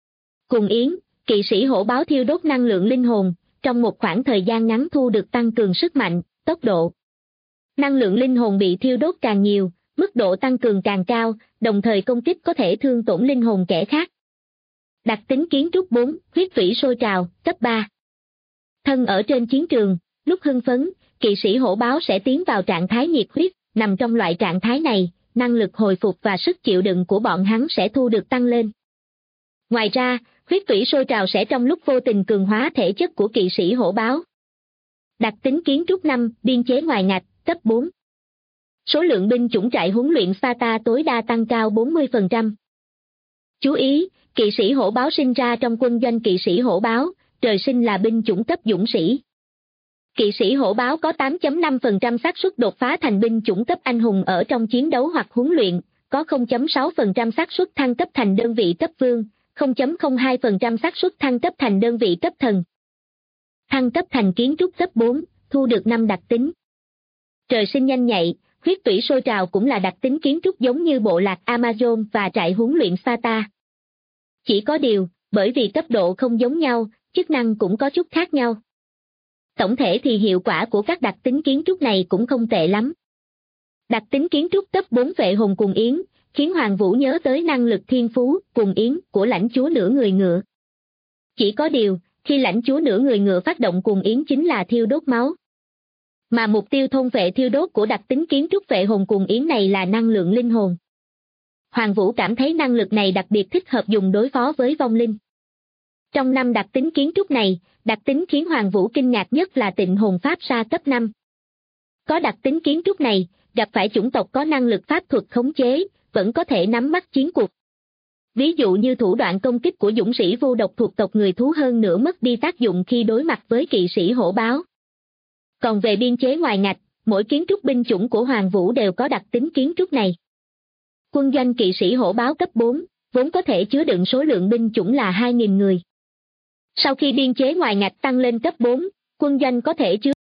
Speaker 2: Cuồng yến, kỵ sĩ hổ báo thiêu đốt năng lượng linh hồn, trong một khoảng thời gian ngắn thu được tăng cường sức mạnh, tốc độ. Năng lượng linh hồn bị thiêu đốt càng nhiều, mức độ tăng cường càng cao, đồng thời công kích có thể thương tổn linh hồn kẻ khác. Đặc tính kiến trúc 4, huyết vĩ sôi trào, cấp 3. Thân ở trên chiến trường, lúc hưng phấn, kỵ sĩ hổ báo sẽ tiến vào trạng thái nhiệt huyết, nằm trong loại trạng thái này, năng lực hồi phục và sức chịu đựng của bọn hắn sẽ thu được tăng lên. Ngoài ra, huyết vĩ sôi trào sẽ trong lúc vô tình cường hóa thể chất của kỵ sĩ hổ báo. Đặc tính kiến trúc 5, biên chế ngoài ngạch, cấp 4. Số lượng binh chủng trại huấn luyện Sparta tối đa tăng cao 40%. Chú ý, kỵ sĩ hổ báo sinh ra trong quân doanh kỵ sĩ hổ báo, trời sinh là binh chủng cấp dũng sĩ. Kỵ sĩ hổ báo có 8.5% xác suất đột phá thành binh chủng cấp anh hùng ở trong chiến đấu hoặc huấn luyện, có 0.6% xác suất thăng cấp thành đơn vị cấp vương, 0.02% xác suất thăng cấp thành đơn vị cấp thần. Thăng cấp thành kiến trúc cấp 4, thu được 5 đặc tính. Trời sinh nhanh nhạy, huyết tủy sôi trào cũng là đặc tính kiến trúc giống như bộ lạc Amazon và trại huấn luyện Sparta. Chỉ có điều, bởi vì cấp độ không giống nhau, chức năng cũng có chút khác nhau. Tổng thể thì hiệu quả của các đặc tính kiến trúc này cũng không tệ lắm. Đặc tính kiến trúc cấp 4 phệ hồn cuồng yến, khiến Hoàng Vũ nhớ tới năng lực thiên phú, cuồng yến của lãnh chúa nửa người ngựa. Chỉ có điều, khi lãnh chúa nửa người ngựa phát động cuồng yến chính là thiêu đốt máu. Mà mục tiêu thôn vệ thiêu đốt của đặc tính kiến trúc phệ hồn cuồng yến này là năng lượng linh hồn. Hoàng Vũ cảm thấy năng lực này đặc biệt thích hợp dùng đối phó với vong linh. Trong 5 đặc tính kiến trúc này, đặc tính khiến Hoàng Vũ kinh ngạc nhất là tịnh hồn pháp sa cấp 5. Có đặc tính kiến trúc này, gặp phải chủng tộc có năng lực pháp thuật khống chế, vẫn có thể nắm bắt chiến cuộc. Ví dụ như thủ đoạn công kích của dũng sĩ vô độc thuộc tộc người thú hơn nữa mất đi tác dụng khi đối mặt với kỵ sĩ hổ báo. Còn về biên chế ngoài ngạch, mỗi kiến trúc binh chủng của Hoàng Vũ đều có đặc tính kiến trúc này. Quân doanh kỵ sĩ hổ báo cấp 4, vốn có thể chứa đựng số lượng binh chủng là 2.000 người. Sau khi biên chế ngoài ngạch tăng lên cấp 4, quân doanh có thể chứa.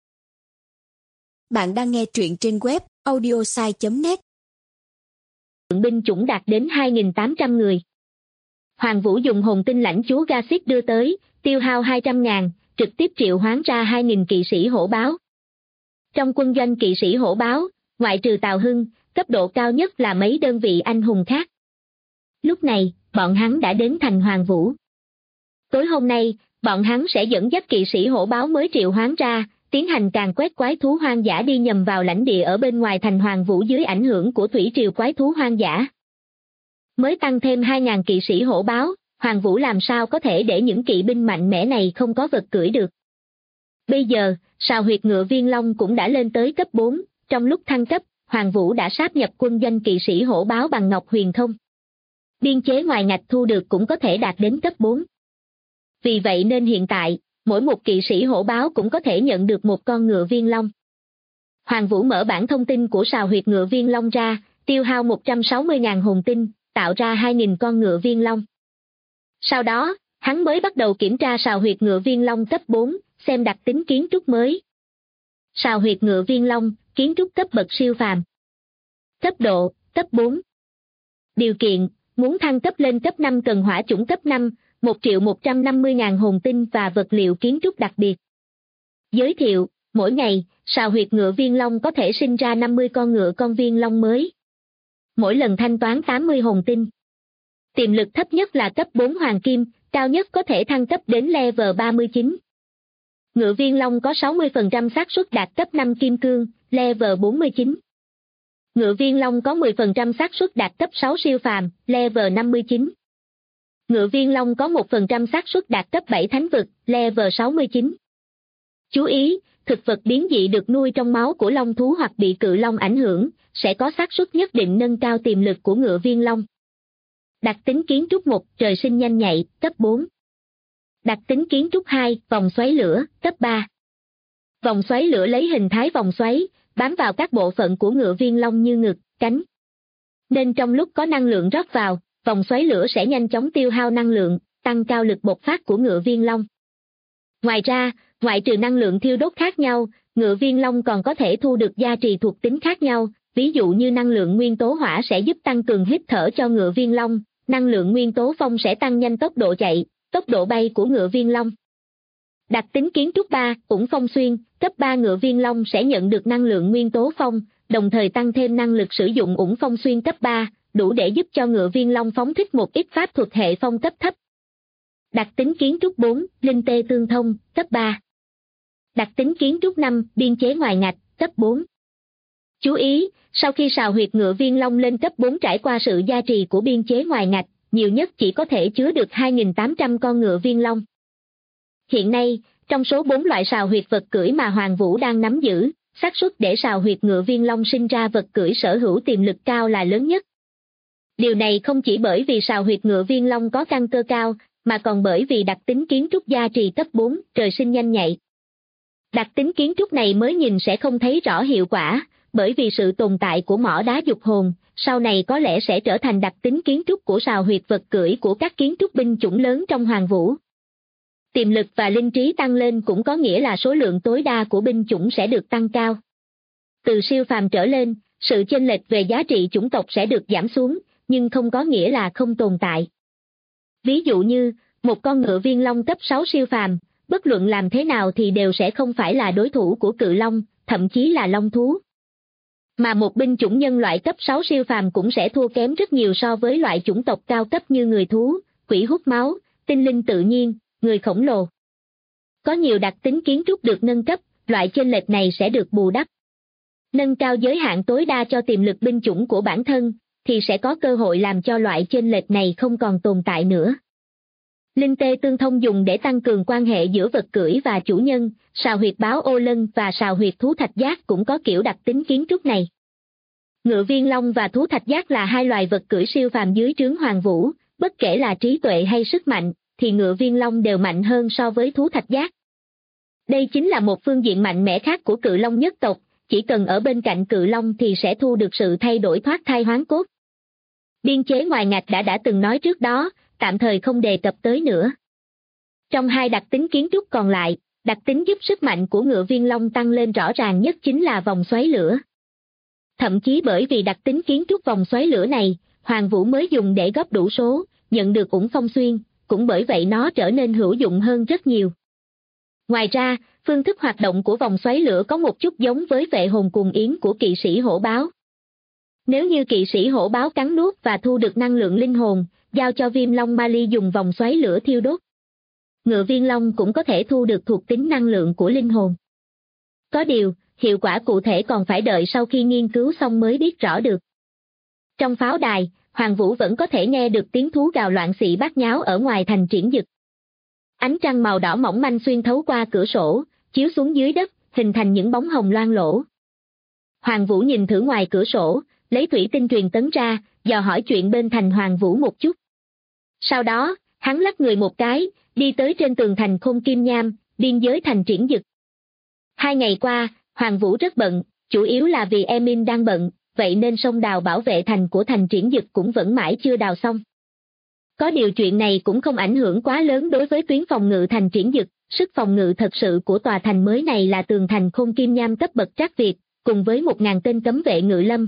Speaker 3: Bạn đang nghe truyện trên web audiosai.net.
Speaker 2: Binh chủng đạt đến 2.800 người. Hoàng Vũ dùng hồn tinh lãnh chúa Gasit đưa tới, tiêu hao 200.000, trực tiếp triệu hoán ra 2.000 kỵ sĩ hổ báo. Trong quân doanh kỵ sĩ hổ báo, ngoại trừ Tào Hưng, cấp độ cao nhất là mấy đơn vị anh hùng khác. Lúc này, bọn hắn đã đến thành Hoàng Vũ. Tối hôm nay, bọn hắn sẽ dẫn dắt kỵ sĩ hổ báo mới triệu hoán ra, tiến hành càn quét quái thú hoang dã đi nhằm vào lãnh địa ở bên ngoài thành Hoàng Vũ dưới ảnh hưởng của thủy triều quái thú hoang dã. Mới tăng thêm 2.000 kỵ sĩ hổ báo, Hoàng Vũ làm sao có thể để những kỵ binh mạnh mẽ này không có vật cưỡi được. Bây giờ, sào huyệt ngựa Viên Long cũng đã lên tới cấp 4, trong lúc thăng cấp, Hoàng Vũ đã sáp nhập quân doanh kỵ sĩ hổ báo bằng Ngọc Huyền Thông. Biên chế ngoài ngạch thu được cũng có thể đạt đến cấp 4. Vì vậy nên hiện tại, mỗi một kỵ sĩ hổ báo cũng có thể nhận được một con ngựa Viên Long. Hoàng Vũ mở bản thông tin của sào huyệt ngựa Viên Long ra, tiêu hao 160.000 hồn tinh, tạo ra 2.000 con ngựa Viên Long. Sau đó, Hắn mới bắt đầu kiểm tra sào huyệt ngựa Viên Long cấp 4, xem đặc tính kiến trúc mới. Sào huyệt ngựa Viên Long, kiến trúc cấp bậc siêu phàm. Cấp độ, cấp 4. Điều kiện, muốn thăng cấp lên cấp 5 cần hỏa chủng cấp 5, 1.150.000 hồn tinh và vật liệu kiến trúc đặc biệt. Giới thiệu, mỗi ngày, sào huyệt ngựa Viên Long có thể sinh ra 50 con ngựa con Viên Long mới. Mỗi lần thanh toán 80 hồn tinh. Tiềm lực thấp nhất là cấp 4 hoàng kim, cao nhất có thể thăng cấp đến level 39. Ngựa Viên Long có 60% xác suất đạt cấp 5 kim cương, level 49. Ngựa Viên Long có 10% xác suất đạt cấp 6 siêu phàm, level 59. Ngựa Viên Long có 1% xác suất đạt cấp 7 thánh vực, level 69. Chú ý, thực vật biến dị được nuôi trong máu của long thú hoặc bị cự long ảnh hưởng, sẽ có xác suất nhất định nâng cao tiềm lực của ngựa Viên Long. Đặc tính kiến trúc 1, trời sinh nhanh nhạy, cấp 4. Đặc tính kiến trúc 2, vòng xoáy lửa, cấp 3. Vòng xoáy lửa lấy hình thái vòng xoáy, bám vào các bộ phận của ngựa Viên Long như ngực, cánh. Nên trong lúc có năng lượng rót vào, vòng xoáy lửa sẽ nhanh chóng tiêu hao năng lượng, tăng cao lực bộc phát của ngựa Viên Long. Ngoài ra, ngoại trừ năng lượng thiêu đốt khác nhau, ngựa Viên Long còn có thể thu được gia trì thuộc tính khác nhau, ví dụ như năng lượng nguyên tố hỏa sẽ giúp tăng cường hít thở cho ngựa Viên Long, năng lượng nguyên tố phong sẽ tăng nhanh tốc độ chạy, tốc độ bay của ngựa Viên Long. Đặc tính kiến trúc 3, ủng phong xuyên, cấp 3 ngựa Viên Long sẽ nhận được năng lượng nguyên tố phong, đồng thời tăng thêm năng lực sử dụng ủng phong xuyên cấp 3, đủ để giúp cho ngựa Viên Long phóng thích một ít pháp thuật hệ phong cấp thấp. Đặc tính kiến trúc 4, linh tê tương thông, cấp 3. Đặc tính kiến trúc 5, biên chế ngoài ngạch, cấp 4. Chú ý, sau khi sào huyệt ngựa Viên Long lên cấp 4 trải qua sự gia trì của biên chế ngoài ngạch, nhiều nhất chỉ có thể chứa được 2.800 con ngựa Viên Long. Hiện nay, trong số 4 loại sào huyệt vật cưỡi mà Hoàng Vũ đang nắm giữ, xác suất để sào huyệt ngựa Viên Long sinh ra vật cưỡi sở hữu tiềm lực cao là lớn nhất. Điều này không chỉ bởi vì sào huyệt ngựa Viên Long có căn cơ cao, mà còn bởi vì đặc tính kiến trúc gia trì cấp 4, trời sinh nhanh nhạy. Đặc tính kiến trúc này mới nhìn sẽ không thấy rõ hiệu quả, bởi vì sự tồn tại của mỏ đá dục hồn, sau này có lẽ sẽ trở thành đặc tính kiến trúc của sào huyệt vật cưỡi của các kiến trúc binh chủng lớn trong Hoàng Vũ. Tiềm lực và linh trí tăng lên cũng có nghĩa là số lượng tối đa của binh chủng sẽ được tăng cao. Từ siêu phàm trở lên, sự chênh lệch về giá trị chủng tộc sẽ được giảm xuống, nhưng không có nghĩa là không tồn tại. Ví dụ như, một con ngựa Viên Long cấp 6 siêu phàm, bất luận làm thế nào thì đều sẽ không phải là đối thủ của cự long, thậm chí là long thú. Mà một binh chủng nhân loại cấp 6 siêu phàm cũng sẽ thua kém rất nhiều so với loại chủng tộc cao cấp như người thú, quỷ hút máu, tinh linh tự nhiên, người khổng lồ. Có nhiều đặc tính kiến trúc được nâng cấp, loại chênh lệch này sẽ được bù đắp. Nâng cao giới hạn tối đa cho tiềm lực binh chủng của bản thân, thì sẽ có cơ hội làm cho loại chênh lệch này không còn tồn tại nữa. Linh tê tương thông dùng để tăng cường quan hệ giữa vật cưỡi và chủ nhân, sào huyệt báo ô lân và sào huyệt thú thạch giác cũng có kiểu đặc tính kiến trúc này. Ngựa Viên Long và thú thạch giác là hai loài vật cưỡi siêu phàm dưới trướng Hoàng Vũ, bất kể là trí tuệ hay sức mạnh, thì ngựa Viên Long đều mạnh hơn so với thú thạch giác. Đây chính là một phương diện mạnh mẽ khác của cự long nhất tộc, chỉ cần ở bên cạnh cự long thì sẽ thu được sự thay đổi thoát thai hoán cốt. Biên chế ngoài ngạch đã từng nói trước đó, tạm thời không đề cập tới nữa. Trong hai đặc tính kiến trúc còn lại, đặc tính giúp sức mạnh của ngựa Viên Long tăng lên rõ ràng nhất chính là vòng xoáy lửa. Thậm chí bởi vì đặc tính kiến trúc vòng xoáy lửa này, Hoàng Vũ mới dùng để góp đủ số, nhận được ủng phong xuyên, cũng bởi vậy nó trở nên hữu dụng hơn rất nhiều. Ngoài ra, phương thức hoạt động của vòng xoáy lửa có một chút giống với vệ hồn cuồng yến của kỵ sĩ hổ báo. Nếu như kỵ sĩ hổ báo cắn nuốt và thu được năng lượng linh hồn, giao cho Viêm Long Mali dùng vòng xoáy lửa thiêu đốt, ngựa Viên Long cũng có thể thu được thuộc tính năng lượng của linh hồn. Có điều, hiệu quả cụ thể còn phải đợi sau khi nghiên cứu xong mới biết rõ được. Trong pháo đài, Hoàng Vũ vẫn có thể nghe được tiếng thú gào loạn xị bát nháo ở ngoài thành Triển Dực. Ánh trăng màu đỏ mỏng manh xuyên thấu qua cửa sổ, chiếu xuống dưới đất, hình thành những bóng hồng loang lổ. Hoàng Vũ nhìn thử ngoài cửa sổ, lấy thủy tinh truyền tấn ra, dò hỏi chuyện bên thành Hoàng Vũ một chút. Sau đó, hắn lắc người một cái, đi tới trên tường thành Khôn Kim Nham, biên giới thành Triển Dực. 2 ngày qua, Hoàng Vũ rất bận, chủ yếu là vì Emin đang bận, vậy nên sông đào bảo vệ thành của thành Triển Dực cũng vẫn mãi chưa đào xong. Có điều chuyện này cũng không ảnh hưởng quá lớn đối với tuyến phòng ngự thành Triển Dực, sức phòng ngự thật sự của tòa thành mới này là tường thành Khôn Kim Nham cấp bậc Trác Việt, cùng với 1.000 tên cấm vệ ngự lâm.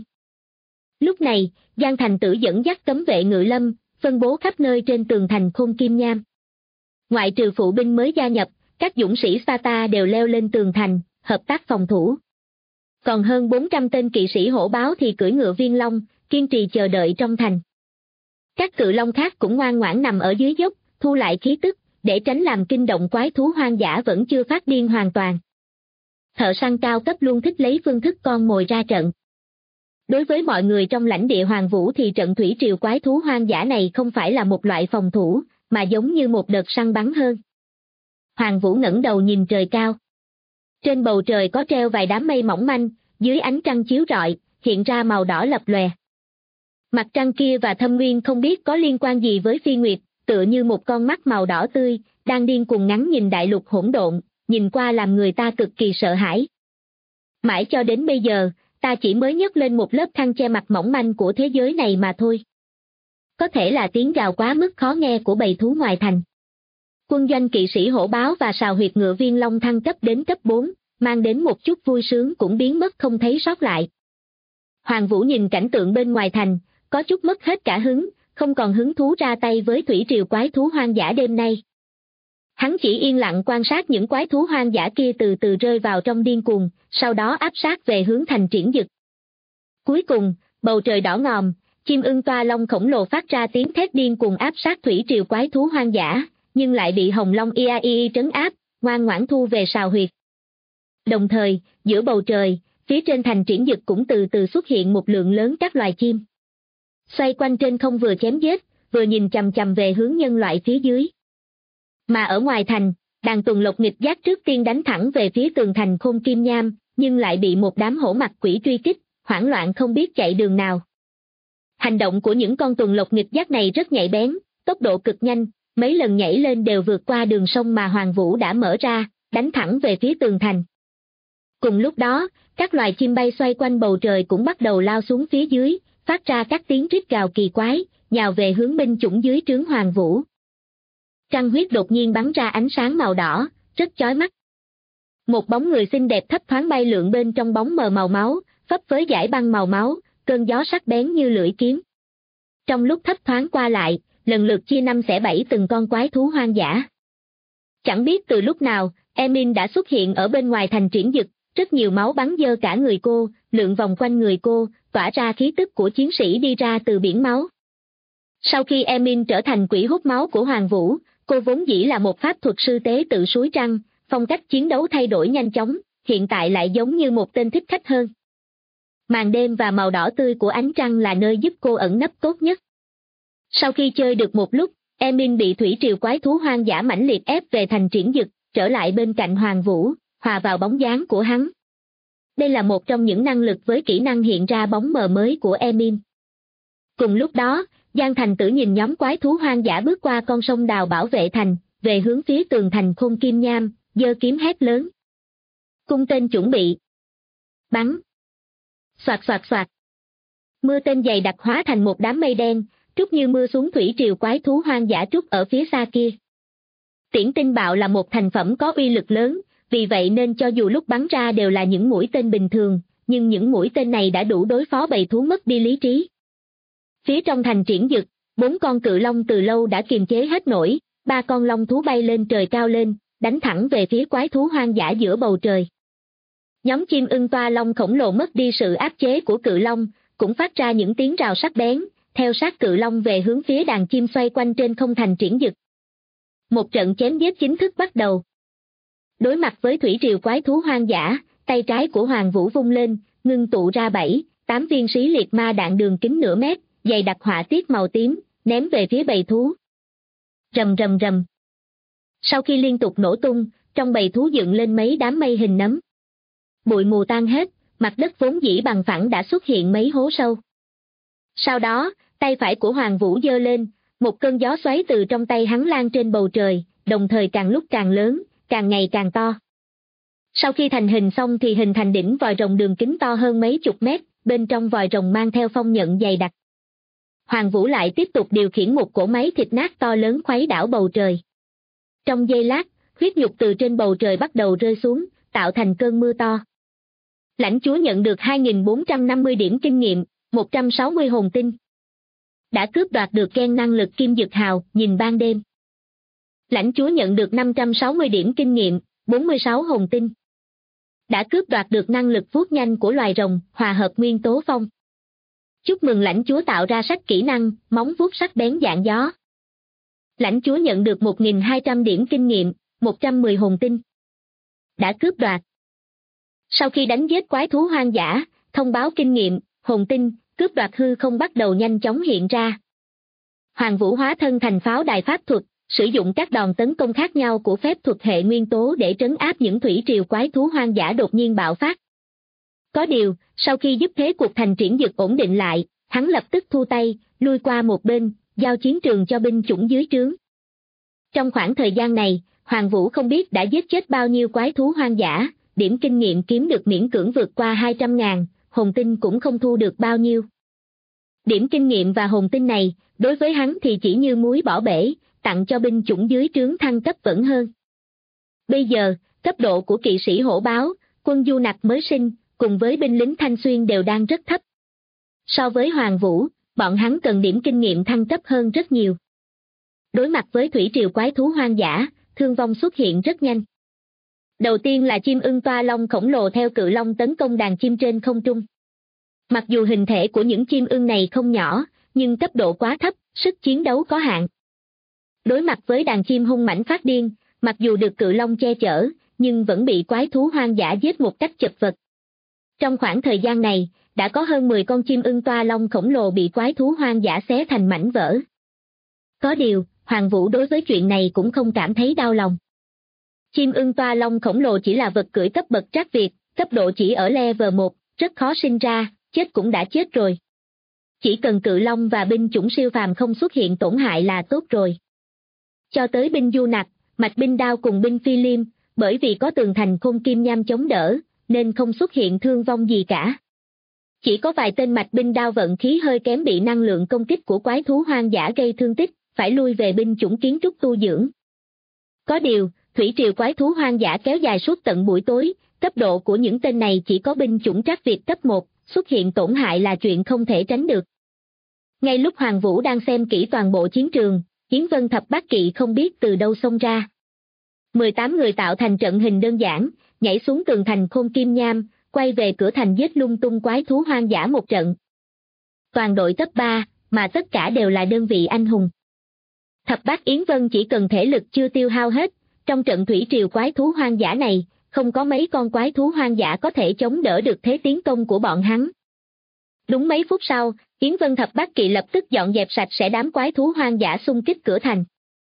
Speaker 2: Lúc này, Giang Thành Tử dẫn dắt cấm vệ ngự lâm, phân bố khắp nơi trên tường thành Khôn Kim Nham. Ngoại trừ phụ binh mới gia nhập, các dũng sĩ Sparta đều leo lên tường thành, hợp tác phòng thủ. Còn hơn 400 tên kỵ sĩ hổ báo thì cưỡi ngựa viên long, kiên trì chờ đợi trong thành. Các cự long khác cũng ngoan ngoãn nằm ở dưới dốc, thu lại khí tức, để tránh làm kinh động quái thú hoang dã vẫn chưa phát điên hoàn toàn. Thợ săn cao cấp luôn thích lấy phương thức con mồi ra trận. Đối với mọi người trong lãnh địa Hoàng Vũ thì trận thủy triều quái thú hoang dã này không phải là một loại phòng thủ, mà giống như một đợt săn bắn hơn. Hoàng Vũ ngẩng đầu nhìn trời cao. Trên bầu trời có treo vài đám mây mỏng manh, dưới ánh trăng chiếu rọi, hiện ra màu đỏ lập lòe. Mặt trăng kia và thâm nguyên không biết có liên quan gì với Phi Nguyệt, tựa như một con mắt màu đỏ tươi, đang điên cuồng ngắm nhìn đại lục hỗn độn, nhìn qua làm người ta cực kỳ sợ hãi. Mãi cho đến bây giờ, ta chỉ mới nhấc lên một lớp khăn che mặt mỏng manh của thế giới này mà thôi. Có thể là tiếng gào quá mức khó nghe của bầy thú ngoài thành. Quân doanh kỵ sĩ hổ báo và sào huyệt ngựa viên long thăng cấp đến cấp 4, mang đến một chút vui sướng cũng biến mất không thấy sót lại. Hoàng Vũ nhìn cảnh tượng bên ngoài thành, có chút mất hết cả hứng, không còn hứng thú ra tay với thủy triều quái thú hoang dã đêm nay. Hắn chỉ yên lặng quan sát những quái thú hoang dã kia từ từ rơi vào trong điên cuồng, sau đó áp sát về hướng thành Triển Dực. Cuối cùng, bầu trời đỏ ngòm, chim ưng toa long khổng lồ phát ra tiếng thét điên cuồng áp sát thủy triều quái thú hoang dã, nhưng lại bị hồng long Ia trấn áp, ngoan ngoãn thu về sào huyệt. Đồng thời, giữa bầu trời, phía trên thành Triển Dực cũng từ từ xuất hiện một lượng lớn các loài chim. Xoay quanh trên không vừa chém giết, vừa nhìn chằm chằm về hướng nhân loại phía dưới. Mà ở ngoài thành, đàn tuần lộc nghịch giác trước tiên đánh thẳng về phía tường thành Khôn Kim Nham, nhưng lại bị một đám hổ mặt quỷ truy kích, hoảng loạn không biết chạy đường nào. Hành động của những con tuần lộc nghịch giác này rất nhạy bén, tốc độ cực nhanh, mấy lần nhảy lên đều vượt qua đường sông mà Hoàng Vũ đã mở ra, đánh thẳng về phía tường thành. Cùng lúc đó, các loài chim bay xoay quanh bầu trời cũng bắt đầu lao xuống phía dưới, phát ra các tiếng rít gào kỳ quái, nhào về hướng binh chủng dưới trướng Hoàng Vũ. Trăng huyết đột nhiên bắn ra ánh sáng màu đỏ, rất chói mắt. Một bóng người xinh đẹp thấp thoáng bay lượn bên trong bóng mờ màu máu, phấp phới dải băng màu máu, cơn gió sắc bén như lưỡi kiếm. Trong lúc thấp thoáng qua lại, lần lượt chia năm xẻ bảy từng con quái thú hoang dã. Chẳng biết từ lúc nào, Emin đã xuất hiện ở bên ngoài thành Triển Dực, rất nhiều máu bắn dơ cả người cô, lượn vòng quanh người cô, tỏa ra khí tức của chiến sĩ đi ra từ biển máu. Sau khi Emin trở thành quỷ hút máu của Hoàng Vũ, cô vốn dĩ là một pháp thuật sư tế tự suối trăng, phong cách chiến đấu thay đổi nhanh chóng, hiện tại lại giống như một tên thích khách hơn. Màn đêm và màu đỏ tươi của ánh trăng là nơi giúp cô ẩn nấp tốt nhất. Sau khi chơi được một lúc, Emin bị thủy triều quái thú hoang dã mãnh liệt ép về thành Triển Dực, trở lại bên cạnh Hoàng Vũ, hòa vào bóng dáng của hắn. Đây là một trong những năng lực với kỹ năng hiện ra bóng mờ mới của Emin. Cùng lúc đó, Giang Thành Tử nhìn nhóm quái thú hoang dã bước qua con sông đào bảo vệ thành, về hướng phía tường thành Khôn Kim Nham, giơ kiếm hét lớn. Cung tên chuẩn bị. Bắn. Soạt soạt soạt. Mưa tên dày đặc hóa thành một đám mây đen, trút như mưa xuống thủy triều quái thú hoang dã trút ở phía xa kia. Tiễn tinh bạo là một thành phẩm có uy lực lớn, vì vậy nên cho dù lúc bắn ra đều là những mũi tên bình thường, nhưng những mũi tên này đã đủ đối phó bầy thú mất đi lý trí. Phía trong thành Triển Dực, 4 con cự long từ lâu đã kiềm chế hết nổi, 3 con long thú bay lên trời cao lên, đánh thẳng về phía quái thú hoang dã giữa bầu trời. Nhóm chim ưng toa long khổng lồ mất đi sự áp chế của cự long, cũng phát ra những tiếng rào sắc bén, theo sát cự long về hướng phía đàn chim xoay quanh trên không thành Triển Dực. Một trận chém giết chính thức bắt đầu. Đối mặt với thủy triều quái thú hoang dã, tay trái của Hoàng Vũ vung lên, ngưng tụ ra 7-8 viên xí liệt ma đạn đường kính nửa mét, dày đặc họa tiết màu tím, ném về phía bầy thú. Rầm rầm rầm. Sau khi liên tục nổ tung, trong bầy thú dựng lên mấy đám mây hình nấm. Bụi mù tan hết, mặt đất vốn dĩ bằng phẳng đã xuất hiện mấy hố sâu. Sau đó, tay phải của Hoàng Vũ giơ lên, một cơn gió xoáy từ trong tay hắn lan trên bầu trời, đồng thời càng lúc càng lớn, càng ngày càng to. Sau khi thành hình xong thì hình thành đỉnh vòi rồng đường kính to hơn mấy chục mét, bên trong vòi rồng mang theo phong nhận dày đặc. Hoàng Vũ lại tiếp tục điều khiển một cỗ máy thịt nát to lớn khuấy đảo bầu trời. Trong giây lát, huyết nhục từ trên bầu trời bắt đầu rơi xuống, tạo thành cơn mưa to. Lãnh chúa nhận được 2.450 điểm kinh nghiệm, 160 hồn tinh. Đã cướp đoạt được gen năng lực kim dực hào, nhìn ban đêm. Lãnh chúa nhận được 560 điểm kinh nghiệm, 46 hồn tinh. Đã cướp đoạt được năng lực vuốt nhanh của loài rồng, hòa hợp nguyên tố phong. Chúc mừng lãnh chúa tạo ra sách kỹ năng, móng vuốt sắc bén dạng gió. Lãnh chúa nhận được 1.200 điểm kinh nghiệm, 110 hồn tinh. Đã cướp đoạt. Sau khi đánh giết quái thú hoang dã, thông báo kinh nghiệm, hồn tinh, cướp đoạt hư không bắt đầu nhanh chóng hiện ra. Hoàng Vũ hóa thân thành pháo đài pháp thuật, sử dụng các đòn tấn công khác nhau của phép thuật hệ nguyên tố để trấn áp những thủy triều quái thú hoang dã đột nhiên bạo phát. Có điều, sau khi giúp thế cuộc thành triển dực ổn định lại, hắn lập tức thu tay, lui qua một bên, giao chiến trường cho binh chủng dưới trướng. Trong khoảng thời gian này, Hoàng Vũ không biết đã giết chết bao nhiêu quái thú hoang dã, điểm kinh nghiệm kiếm được miễn cưỡng vượt qua 200.000, hồn tinh cũng không thu được bao nhiêu. Điểm kinh nghiệm và hồn tinh này, đối với hắn thì chỉ như muối bỏ bể, tặng cho binh chủng dưới trướng thăng cấp vẫn hơn. Bây giờ, cấp độ của kỵ sĩ hổ báo, quân du nặc mới sinh, cùng với binh lính thanh xuyên đều đang rất thấp. So với Hoàng Vũ, bọn hắn cần điểm kinh nghiệm thăng cấp hơn rất nhiều. Đối mặt với thủy triều quái thú hoang dã, thương vong xuất hiện rất nhanh. Đầu tiên là chim ưng toa long khổng lồ theo cự long tấn công đàn chim trên không trung. Mặc dù hình thể của những chim ưng này không nhỏ, nhưng cấp độ quá thấp, sức chiến đấu có hạn. Đối mặt với đàn chim hung mãnh phát điên, mặc dù được cự long che chở, nhưng vẫn bị quái thú hoang dã giết một cách chật vật. Trong khoảng thời gian này, đã có hơn 10 con chim ưng toa long khổng lồ bị quái thú hoang dã xé thành mảnh vỡ. Có điều, Hoàng Vũ đối với chuyện này cũng không cảm thấy đau lòng. Chim ưng toa long khổng lồ chỉ là vật cưỡi cấp bậc trác Việt, cấp độ chỉ ở level 1, rất khó sinh ra, chết cũng đã chết rồi. Chỉ cần cự long và binh chủng siêu phàm không xuất hiện tổn hại là tốt rồi. Cho tới binh du nặc, mạch binh đao cùng binh phi liêm, bởi vì có tường thành khôn kim nham chống đỡ, nên không xuất hiện thương vong gì cả. Chỉ có vài tên mạch binh đao vận khí hơi kém bị năng lượng công kích của quái thú hoang dã gây thương tích, phải lui về binh chủng kiến trúc tu dưỡng. Có điều, thủy triều quái thú hoang dã kéo dài suốt tận buổi tối, cấp độ của những tên này chỉ có binh chủng trác Việt cấp 1, xuất hiện tổn hại là chuyện không thể tránh được. Ngay lúc Hoàng Vũ đang xem kỹ toàn bộ chiến trường, Hiến Vân Thập Bát Kỵ không biết từ đâu xông ra. 18 người tạo thành trận hình đơn giản, nhảy xuống tường thành khôn kim nham, quay về cửa thành giết lung tung quái thú hoang dã một trận. Toàn đội cấp 3, mà tất cả đều là đơn vị anh hùng. Thập Bát Yến Vân chỉ cần thể lực chưa tiêu hao hết, trong trận thủy triều quái thú hoang dã này, không có mấy con quái thú hoang dã có thể chống đỡ được thế tiến công của bọn hắn. Đúng mấy phút sau, Yến Vân Thập Bát Kỵ lập tức dọn dẹp sạch sẽ đám quái thú hoang dã xung kích cửa thành.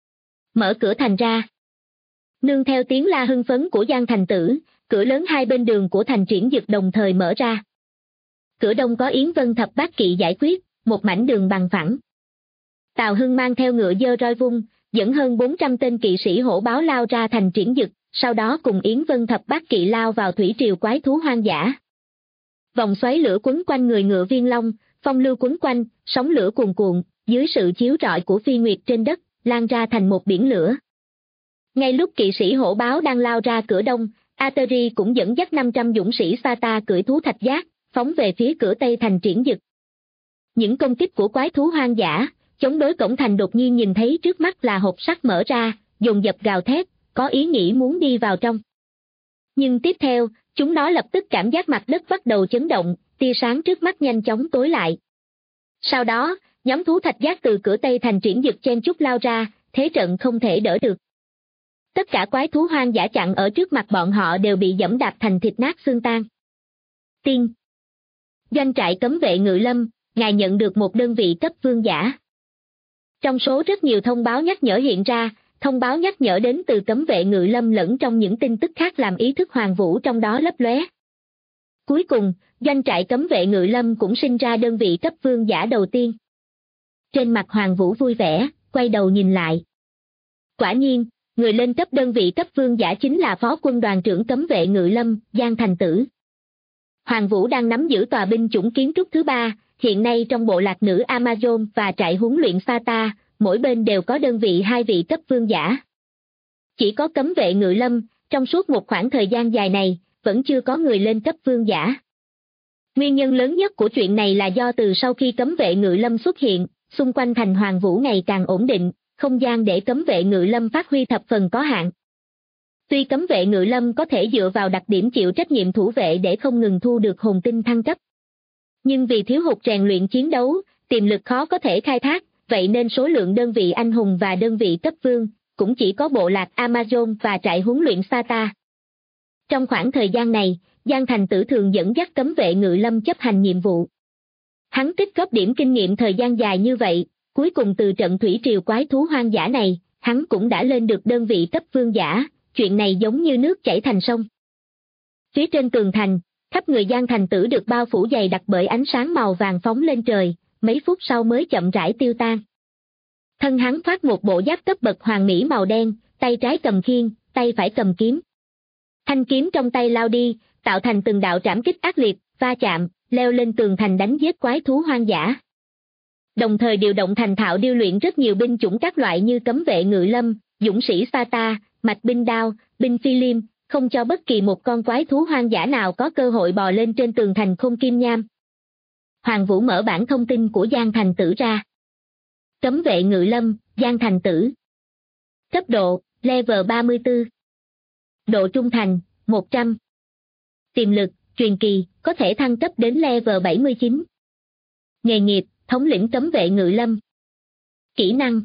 Speaker 2: Mở cửa thành ra. Nương theo tiếng la hưng phấn của Giang Thành Tử, cửa lớn hai bên đường của thành triển dực đồng thời mở ra. Cửa đông có Yến Vân Thập Bát Kỵ giải quyết, một mảnh đường bằng phẳng. Tào Hưng mang theo ngựa giơ roi vung, dẫn hơn 400 tên kỵ sĩ hổ báo lao ra thành triển dực, sau đó cùng Yến Vân Thập Bát Kỵ lao vào thủy triều quái thú hoang dã. Vòng xoáy lửa quấn quanh người ngựa Viên Long, phong lưu quấn quanh, sóng lửa cuồn cuộn, dưới sự chiếu rọi của phi nguyệt trên đất, lan ra thành một biển lửa. Ngay lúc kỵ sĩ hổ báo đang lao ra cửa đông, Ateri cũng dẫn dắt 500 dũng sĩ Sparta cưỡi thú thạch giác, phóng về phía cửa tây thành triển dực. Những công kích của quái thú hoang dã, chống đối cổng thành đột nhiên nhìn thấy trước mắt là hộp sắt mở ra, dồn dập gào thét, có ý nghĩ muốn đi vào trong. Nhưng tiếp theo, chúng nó lập tức cảm giác mặt đất bắt đầu chấn động, tia sáng trước mắt nhanh chóng tối lại. Sau đó, nhóm thú thạch giác từ cửa tây thành triển dực chen chúc lao ra, thế trận không thể đỡ được. Tất cả quái thú hoang dã chặn ở trước mặt bọn họ đều bị giẫm đạp thành thịt nát xương tan. Tiên. Doanh trại cấm vệ Ngự Lâm, ngài nhận được một đơn vị cấp vương giả. Trong số rất nhiều thông báo nhắc nhở hiện ra, thông báo nhắc nhở đến từ cấm vệ Ngự Lâm lẫn trong những tin tức khác làm ý thức Hoàng Vũ trong đó lấp lóe. Cuối cùng, doanh trại cấm vệ Ngự Lâm cũng sinh ra đơn vị cấp vương giả đầu tiên. Trên mặt Hoàng Vũ vui vẻ, quay đầu nhìn lại. Quả nhiên, người lên cấp đơn vị cấp vương giả chính là phó quân đoàn trưởng cấm vệ Ngự Lâm, Giang Thành Tử. Hoàng Vũ đang nắm giữ tòa binh chủng kiến trúc thứ 3, hiện nay trong bộ lạc nữ Amazon và trại huấn luyện Sparta, mỗi bên đều có đơn vị 2 vị cấp vương giả. Chỉ có cấm vệ ngự lâm, trong suốt một khoảng thời gian dài này, vẫn chưa có người lên cấp vương giả. Nguyên nhân lớn nhất của chuyện này là do từ sau khi cấm vệ ngự lâm xuất hiện, xung quanh thành Hoàng Vũ ngày càng ổn định, không gian để cấm vệ ngự lâm phát huy thập phần có hạn. Tuy cấm vệ ngự lâm có thể dựa vào đặc điểm chịu trách nhiệm thủ vệ để không ngừng thu được hồn tinh thăng cấp, nhưng vì thiếu hụt rèn luyện chiến đấu, tiềm lực khó có thể khai thác, vậy nên số lượng đơn vị anh hùng và đơn vị cấp vương cũng chỉ có bộ lạc Amazon và trại huấn luyện Sparta. Trong khoảng thời gian này, Giang Thành Tử thường dẫn dắt cấm vệ ngự lâm chấp hành nhiệm vụ. Hắn tích góp điểm kinh nghiệm thời gian dài như vậy, cuối cùng từ trận thủy triều quái thú hoang dã này, hắn cũng đã lên được đơn vị cấp vương giả, chuyện này giống như nước chảy thành sông. Phía trên tường thành, khắp người Giang Thành Tử được bao phủ dày đặc bởi ánh sáng màu vàng phóng lên trời, mấy phút sau mới chậm rãi tiêu tan. Thân hắn khoác một bộ giáp cấp bậc hoàng mỹ màu đen, tay trái cầm khiên, tay phải cầm kiếm. Thanh kiếm trong tay lao đi, tạo thành từng đạo trảm kích ác liệt, va chạm, leo lên tường thành đánh giết quái thú hoang dã. Đồng thời điều động thành thạo điêu luyện rất nhiều binh chủng các loại như cấm vệ ngự lâm, dũng sĩ Sparta, mạch binh đao, binh phi liêm, không cho bất kỳ một con quái thú hoang dã nào có cơ hội bò lên trên tường thành Khôn Kim Nham. Hoàng Vũ mở bản thông tin của Giang Thành Tử ra. Cấm vệ ngự lâm, Giang Thành Tử. Cấp độ, level 34. Độ trung thành, 100. Tiềm lực, truyền kỳ, có thể thăng cấp đến level 79. Nghề nghiệp, thống lĩnh cấm vệ ngự lâm. Kỹ năng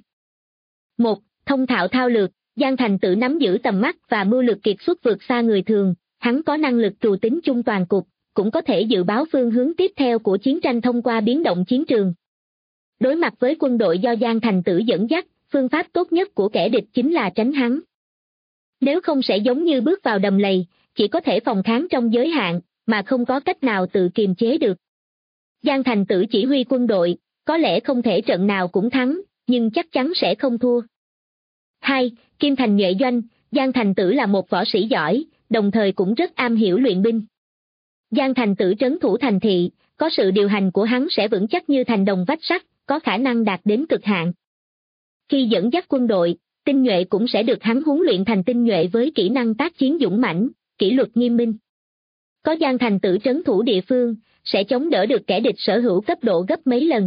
Speaker 2: 1. Thông thạo thao lược, Giang Thành Tử nắm giữ tầm mắt và mưu lược kiệt xuất vượt xa người thường, hắn có năng lực trù tính chung toàn cục, cũng có thể dự báo phương hướng tiếp theo của chiến tranh thông qua biến động chiến trường. Đối mặt với quân đội do Giang Thành Tử dẫn dắt, phương pháp tốt nhất của kẻ địch chính là tránh hắn. Nếu không sẽ giống như bước vào đầm lầy, chỉ có thể phòng kháng trong giới hạn, mà không có cách nào tự kiềm chế được. Giang Thành Tử chỉ huy quân đội, có lẽ không thể trận nào cũng thắng, nhưng chắc chắn sẽ không thua. 2. Kim Thành Nhuệ Doanh, Giang Thành Tử là một võ sĩ giỏi, đồng thời cũng rất am hiểu luyện binh. Giang Thành Tử trấn thủ thành thị, có sự điều hành của hắn sẽ vững chắc như thành đồng vách sắt, có khả năng đạt đến cực hạn. Khi dẫn dắt quân đội, tinh nhuệ cũng sẽ được hắn huấn luyện thành tinh nhuệ với kỹ năng tác chiến dũng mãnh, kỷ luật nghiêm minh. Có Giang Thành Tử trấn thủ địa phương, sẽ chống đỡ được kẻ địch sở hữu cấp độ gấp mấy lần.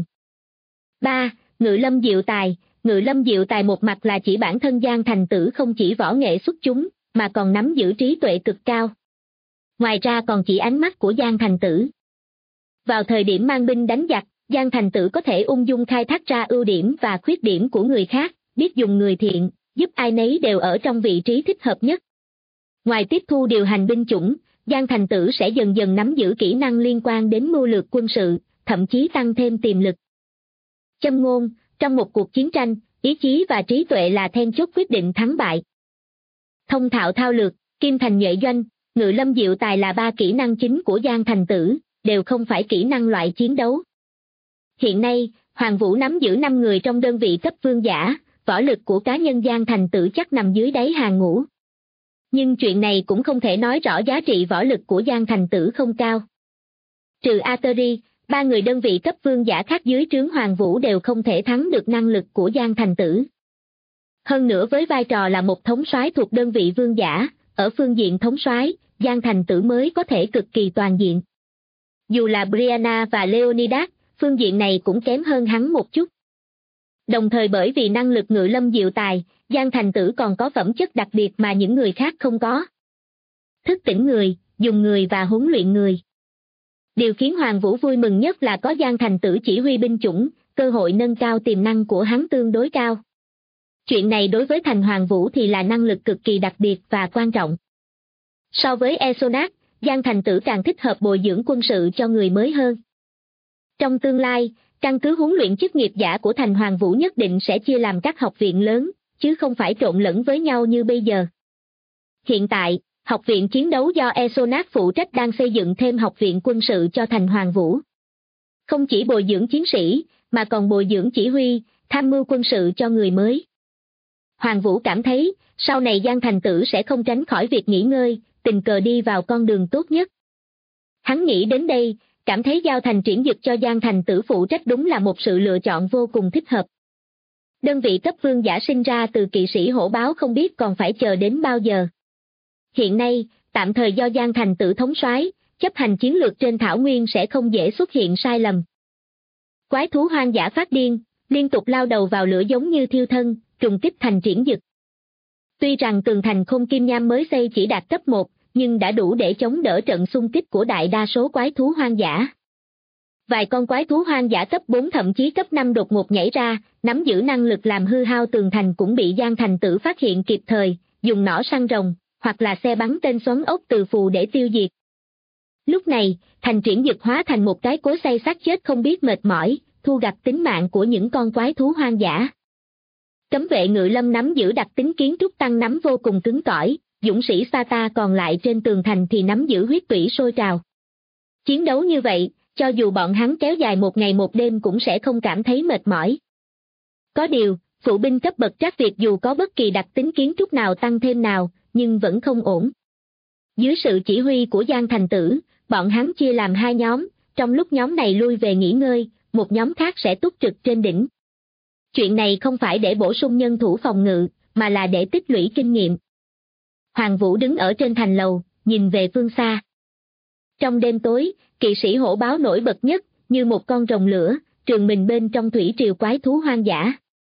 Speaker 2: 3. Ngự lâm diệu tài, Ngự lâm diệu tài một mặt là chỉ bản thân Giang Thành Tử không chỉ võ nghệ xuất chúng, mà còn nắm giữ trí tuệ cực cao. Ngoài ra còn chỉ ánh mắt của Giang Thành Tử. Vào thời điểm mang binh đánh giặc, Giang Thành Tử có thể ung dung khai thác ra ưu điểm và khuyết điểm của người khác, biết dùng người thiện, giúp ai nấy đều ở trong vị trí thích hợp nhất. Ngoài tiếp thu điều hành binh chủng, Giang Thành Tử sẽ dần dần nắm giữ kỹ năng liên quan đến mưu lược quân sự, thậm chí tăng thêm tiềm lực. Châm ngôn, trong một cuộc chiến tranh, ý chí và trí tuệ là then chốt quyết định thắng bại. Thông thạo thao lược, Kim Thành Nhuệ Doanh, Ngự lâm diệu tài là 3 kỹ năng chính của Giang Thành Tử, đều không phải kỹ năng loại chiến đấu. Hiện nay, Hoàng Vũ nắm giữ 5 người trong đơn vị cấp vương giả, võ lực của cá nhân Giang Thành Tử chắc nằm dưới đáy hàng ngũ. Nhưng chuyện này cũng không thể nói rõ giá trị võ lực của Giang Thành Tử không cao. Trừ Ateri, 3 người đơn vị cấp vương giả khác dưới trướng Hoàng Vũ đều không thể thắng được năng lực của Giang Thành Tử. Hơn nữa với vai trò là một thống soái thuộc đơn vị vương giả, ở phương diện thống soái, Giang Thành Tử mới có thể cực kỳ toàn diện. Dù là Brianna và Leonidas, phương diện này cũng kém hơn hắn một chút. Đồng thời bởi vì năng lực ngự lâm diệu tài, Giang Thành Tử còn có phẩm chất đặc biệt mà những người khác không có. Thức tỉnh người, dùng người và huấn luyện người. Điều khiến Hoàng Vũ vui mừng nhất là có Giang Thành Tử chỉ huy binh chủng, cơ hội nâng cao tiềm năng của hắn tương đối cao. Chuyện này đối với thành Hoàng Vũ thì là năng lực cực kỳ đặc biệt và quan trọng. So với Esonac, Giang Thành Tử càng thích hợp bồi dưỡng quân sự cho người mới hơn. Trong tương lai, căn cứ huấn luyện chức nghiệp giả của thành Hoàng Vũ nhất định sẽ chia làm các học viện lớn, chứ không phải trộn lẫn với nhau như bây giờ. Hiện tại, học viện chiến đấu do Esonac phụ trách đang xây dựng thêm học viện quân sự cho thành Hoàng Vũ. Không chỉ bồi dưỡng chiến sĩ, mà còn bồi dưỡng chỉ huy, tham mưu quân sự cho người mới. Hoàng Vũ cảm thấy, sau này Giang Thành Tử sẽ không tránh khỏi việc nghỉ ngơi, tình cờ đi vào con đường tốt nhất. Hắn nghĩ đến đây, cảm thấy giao thành triển dực cho Giang Thành Tử phụ trách đúng là một sự lựa chọn vô cùng thích hợp. Đơn vị cấp vương giả sinh ra từ kỵ sĩ hổ báo không biết còn phải chờ đến bao giờ. Hiện nay, tạm thời do Giang Thành Tử thống soái, chấp hành chiến lược trên thảo nguyên sẽ không dễ xuất hiện sai lầm. Quái thú hoang dã phát điên, liên tục lao đầu vào lửa giống như thiêu thân, trùng kích thành triển dực. Tuy rằng tường thành Khôn Kim Nham mới xây chỉ đạt cấp 1, nhưng đã đủ để chống đỡ trận xung kích của đại đa số quái thú hoang dã. Vài con quái thú hoang dã cấp 4 thậm chí cấp 5 đột ngột nhảy ra, nắm giữ năng lực làm hư hao tường thành cũng bị Giang Thành Tử phát hiện kịp thời, dùng nỏ săn rồng, hoặc là xe bắn tên xoắn ốc từ phù để tiêu diệt. Lúc này, thành triển dực hóa thành một cái cối xay xác chết không biết mệt mỏi, thu gặt tính mạng của những con quái thú hoang dã. Cấm vệ Ngự Lâm nắm giữ đặc tính kiến trúc tăng nắm vô cùng cứng cỏi, dũng sĩ Sata còn lại trên tường thành thì nắm giữ huyết tủy sôi trào. Chiến đấu như vậy, cho dù bọn hắn kéo dài một ngày một đêm cũng sẽ không cảm thấy mệt mỏi. Có điều, phụ binh cấp bậc Trác Việt dù có bất kỳ đặc tính kiến trúc nào tăng thêm nào, nhưng vẫn không ổn. Dưới sự chỉ huy của Giang Thành Tử, bọn hắn chia làm hai nhóm, trong lúc nhóm này lui về nghỉ ngơi, một nhóm khác sẽ túc trực trên đỉnh. Chuyện này không phải để bổ sung nhân thủ phòng ngự, mà là để tích lũy kinh nghiệm. Hoàng Vũ đứng ở trên thành lầu, nhìn về phương xa. Trong đêm tối, kỵ sĩ hổ báo nổi bật nhất, như một con rồng lửa, trường mình bên trong thủy triều quái thú hoang dã.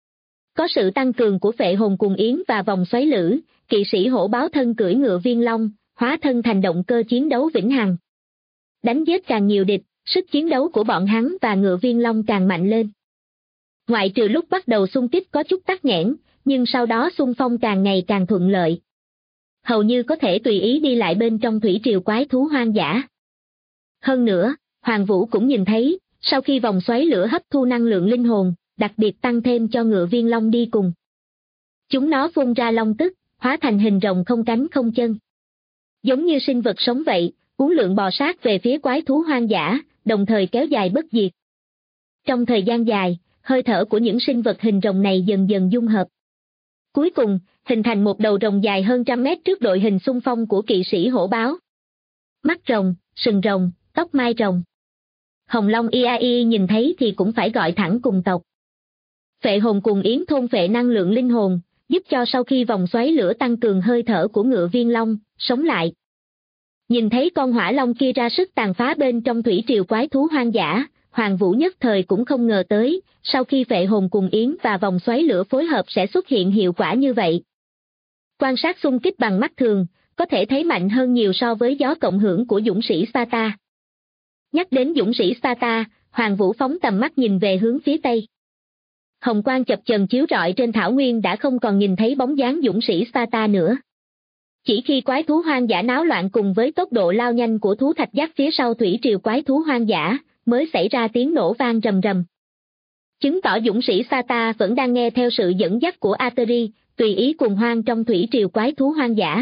Speaker 2: Có sự tăng cường của phệ hồn cùng yến và vòng xoáy lửa, kỵ sĩ hổ báo thân cưỡi ngựa viên long, hóa thân thành động cơ chiến đấu vĩnh hằng. Đánh giết càng nhiều địch, sức chiến đấu của bọn hắn và ngựa viên long càng mạnh lên. Ngoại trừ lúc bắt đầu xung kích có chút tắc nghẽn, nhưng sau đó xung phong càng ngày càng thuận lợi. Hầu như có thể tùy ý đi lại bên trong thủy triều quái thú hoang dã. Hơn nữa, Hoàng Vũ cũng nhìn thấy, sau khi vòng xoáy lửa hấp thu năng lượng linh hồn, đặc biệt tăng thêm cho ngựa viên long đi cùng. Chúng nó phun ra long tức, hóa thành hình rồng không cánh không chân. Giống như sinh vật sống vậy, uốn lượn bò sát về phía quái thú hoang dã, đồng thời kéo dài bất diệt. Trong thời gian dài, hơi thở của những sinh vật hình rồng này dần dần dung hợp. Cuối cùng, hình thành một đầu rồng dài hơn 100 mét trước đội hình xung phong của kỵ sĩ hổ báo. Mắt rồng, sừng rồng, tóc mai rồng. Hồng Long IAI nhìn thấy thì cũng phải gọi thẳng cùng tộc. Phệ hồn cùng yến thôn phệ năng lượng linh hồn, giúp cho sau khi vòng xoáy lửa tăng cường hơi thở của ngựa viên long, sống lại. Nhìn thấy con hỏa long kia ra sức tàn phá bên trong thủy triều quái thú hoang dã, Hoàng Vũ nhất thời cũng không ngờ tới, sau khi phệ hồn cùng yến và vòng xoáy lửa phối hợp sẽ xuất hiện hiệu quả như vậy. Quan sát xung kích bằng mắt thường, có thể thấy mạnh hơn nhiều so với gió cộng hưởng của dũng sĩ Sata. Nhắc đến dũng sĩ Sata, Hoàng Vũ phóng tầm mắt nhìn về hướng phía tây. Hồng quang chập chờn chiếu rọi trên thảo nguyên đã không còn nhìn thấy bóng dáng dũng sĩ Sata nữa. Chỉ khi quái thú hoang dã náo loạn cùng với tốc độ lao nhanh của thú thạch giác phía sau thủy triều quái thú hoang dã, mới xảy ra tiếng nổ vang rầm rầm. Chứng tỏ dũng sĩ Sata vẫn đang nghe theo sự dẫn dắt của Ateri, tùy ý cuồng hoang trong thủy triều quái thú hoang dã.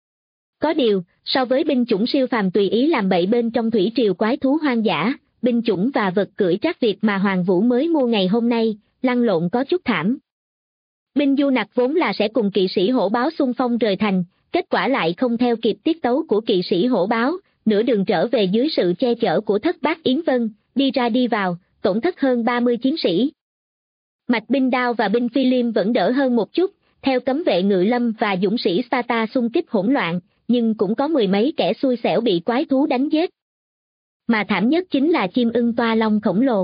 Speaker 2: Có điều, so với binh chủng siêu phàm tùy ý làm bậy bên trong thủy triều quái thú hoang dã, binh chủng và vật cưỡi Trác Việt mà Hoàng Vũ mới mua ngày hôm nay, lăn lộn có chút thảm. Binh du nặc vốn là sẽ cùng kỵ sĩ hổ báo xung phong rời thành, kết quả lại không theo kịp tiết tấu của kỵ sĩ hổ báo, nửa đường trở về dưới sự che chở của Thất Bát Yến Vân, đi ra đi vào, tổn thất hơn 30 chiến sĩ. Mạch binh đao và binh phi liêm vẫn đỡ hơn một chút, theo cấm vệ Ngự Lâm và dũng sĩ Sata xung kích hỗn loạn, nhưng cũng có mười mấy kẻ xui xẻo bị quái thú đánh giết. Mà thảm nhất chính là chim ưng toa long khổng lồ.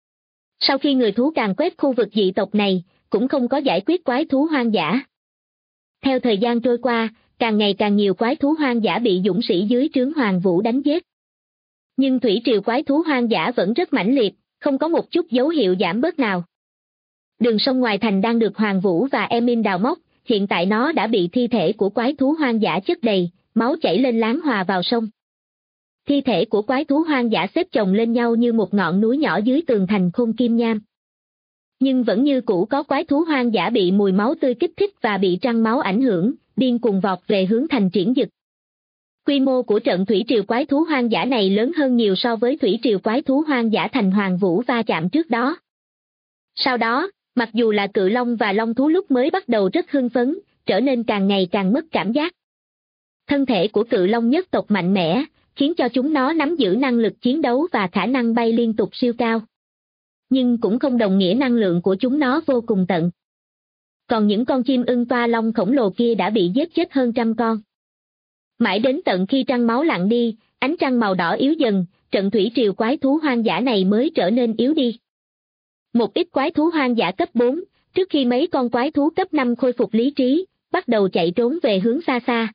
Speaker 2: Sau khi người thú càn quét khu vực dị tộc này, cũng không có giải quyết quái thú hoang dã. Theo thời gian trôi qua, càng ngày càng nhiều quái thú hoang dã bị dũng sĩ dưới trướng Hoàng Vũ đánh giết. Nhưng thủy triều quái thú hoang dã vẫn rất mãnh liệt, không có một chút dấu hiệu giảm bớt nào. Đường sông ngoài thành đang được Hoàng Vũ và Emin đào móc, hiện tại nó đã bị thi thể của quái thú hoang dã chất đầy, máu chảy lên láng hòa vào sông. Thi thể của quái thú hoang dã xếp chồng lên nhau như một ngọn núi nhỏ dưới tường thành Khôn Kim Nham. Nhưng vẫn như cũ có quái thú hoang dã bị mùi máu tươi kích thích và bị trăng máu ảnh hưởng, điên cuồng vọt về hướng thành Triển Dực. Quy mô của trận thủy triều quái thú hoang dã này lớn hơn nhiều so với thủy triều quái thú hoang dã thành Hoàng Vũ va chạm trước đó. Sau đó, mặc dù là cự long và long thú lúc mới bắt đầu rất hưng phấn, trở nên càng ngày càng mất cảm giác. Thân thể của cự long nhất tộc mạnh mẽ, khiến cho chúng nó nắm giữ năng lực chiến đấu và khả năng bay liên tục siêu cao. Nhưng cũng không đồng nghĩa năng lượng của chúng nó vô cùng tận. Còn những con chim ưng toa long khổng lồ kia đã bị giết chết hơn 100 con. Mãi đến tận khi trăng máu lặn đi, ánh trăng màu đỏ yếu dần, trận thủy triều quái thú hoang dã này mới trở nên yếu đi. Một ít quái thú hoang dã cấp 4, trước khi mấy con quái thú cấp 5 khôi phục lý trí, bắt đầu chạy trốn về hướng xa xa.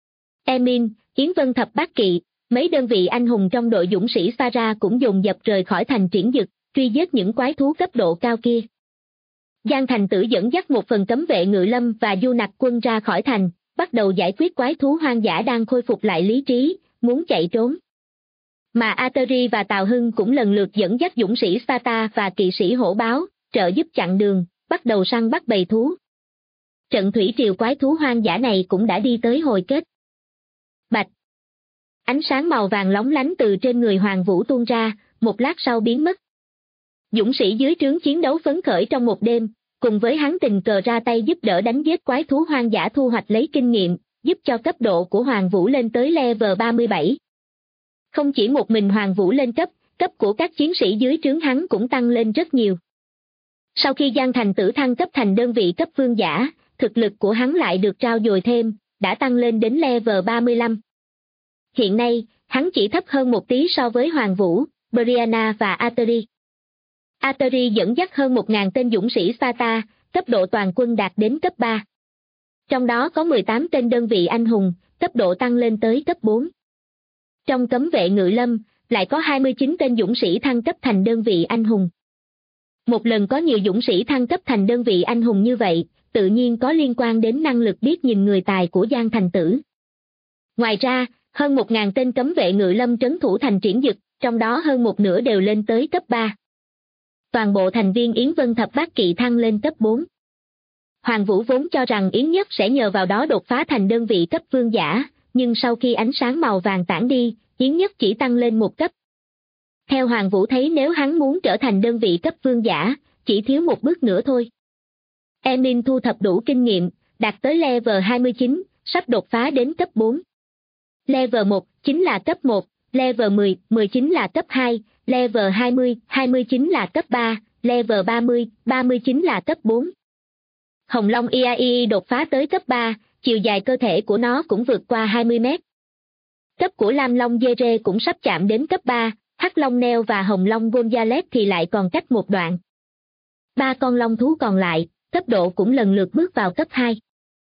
Speaker 2: Emin, Yến Vân Thập Bát Kỵ, mấy đơn vị anh hùng trong đội dũng sĩ Sparta cũng dồn dập rời khỏi thành Triển Dực, truy giết những quái thú cấp độ cao kia. Giang Thành Tử dẫn dắt một phần cấm vệ ngự lâm và du nặc quân ra khỏi thành, bắt đầu giải quyết quái thú hoang dã đang khôi phục lại lý trí, muốn chạy trốn. Mà Ateri và Tào Hưng cũng lần lượt dẫn dắt dũng sĩ Sparta và kỵ sĩ hổ báo, trợ giúp chặn đường, bắt đầu săn bắt bầy thú. Trận thủy triều quái thú hoang dã này cũng đã đi tới hồi kết. Bạch! Ánh sáng màu vàng lóng lánh từ trên người Hoàng Vũ tuôn ra, một lát sau biến mất. Dũng sĩ dưới trướng chiến đấu phấn khởi trong một đêm, cùng với hắn tình cờ ra tay giúp đỡ đánh giết quái thú hoang dã thu hoạch lấy kinh nghiệm, giúp cho cấp độ của Hoàng Vũ lên tới level 37. Không chỉ một mình Hoàng Vũ lên cấp của các chiến sĩ dưới trướng hắn cũng tăng lên rất nhiều. Sau khi Giang Thành Tử thăng cấp thành đơn vị cấp vương giả, thực lực của hắn lại được trao dồi thêm, đã tăng lên đến level 35. Hiện nay, hắn chỉ thấp hơn một tí so với Hoàng Vũ, Brianna và Ateri. Ateri dẫn dắt hơn 1.000 tên dũng sĩ Sparta, cấp độ toàn quân đạt đến cấp 3. Trong đó có 18 tên đơn vị anh hùng, cấp độ tăng lên tới cấp 4. Trong cấm vệ ngự lâm, lại có 29 tên dũng sĩ thăng cấp thành đơn vị anh hùng. Một lần có nhiều dũng sĩ thăng cấp thành đơn vị anh hùng như vậy, tự nhiên có liên quan đến năng lực biết nhìn người tài của Giang Thành Tử. Ngoài ra, hơn 1.000 tên cấm vệ ngự lâm trấn thủ thành Triển Dực, trong đó hơn một nửa đều lên tới cấp 3. Toàn bộ thành viên Yến Vân Thập Bát Kỵ thăng lên cấp 4. Hoàng Vũ vốn cho rằng Yến Nhất sẽ nhờ vào đó đột phá thành đơn vị cấp vương giả, nhưng sau khi ánh sáng màu vàng tản đi, Yến Nhất chỉ tăng lên một cấp. Theo Hoàng Vũ thấy nếu hắn muốn trở thành đơn vị cấp vương giả, chỉ thiếu một bước nữa thôi. Emin thu thập đủ kinh nghiệm, đạt tới level 29, sắp đột phá đến cấp 4. Level 1 chính là cấp 1, level 10, 19 là cấp 2, level 20, 29 là cấp 3, level 30, 39 là cấp 4. Hồng Long Iai đột phá tới cấp 3, chiều dài cơ thể của nó cũng vượt qua 20 mét. Cấp của Lam Long Dere cũng sắp chạm đến cấp 3, Hắc Long Neo và Hồng Long Gonzales thì lại còn cách một đoạn. 3 con long thú còn lại, cấp độ cũng lần lượt bước vào cấp 2.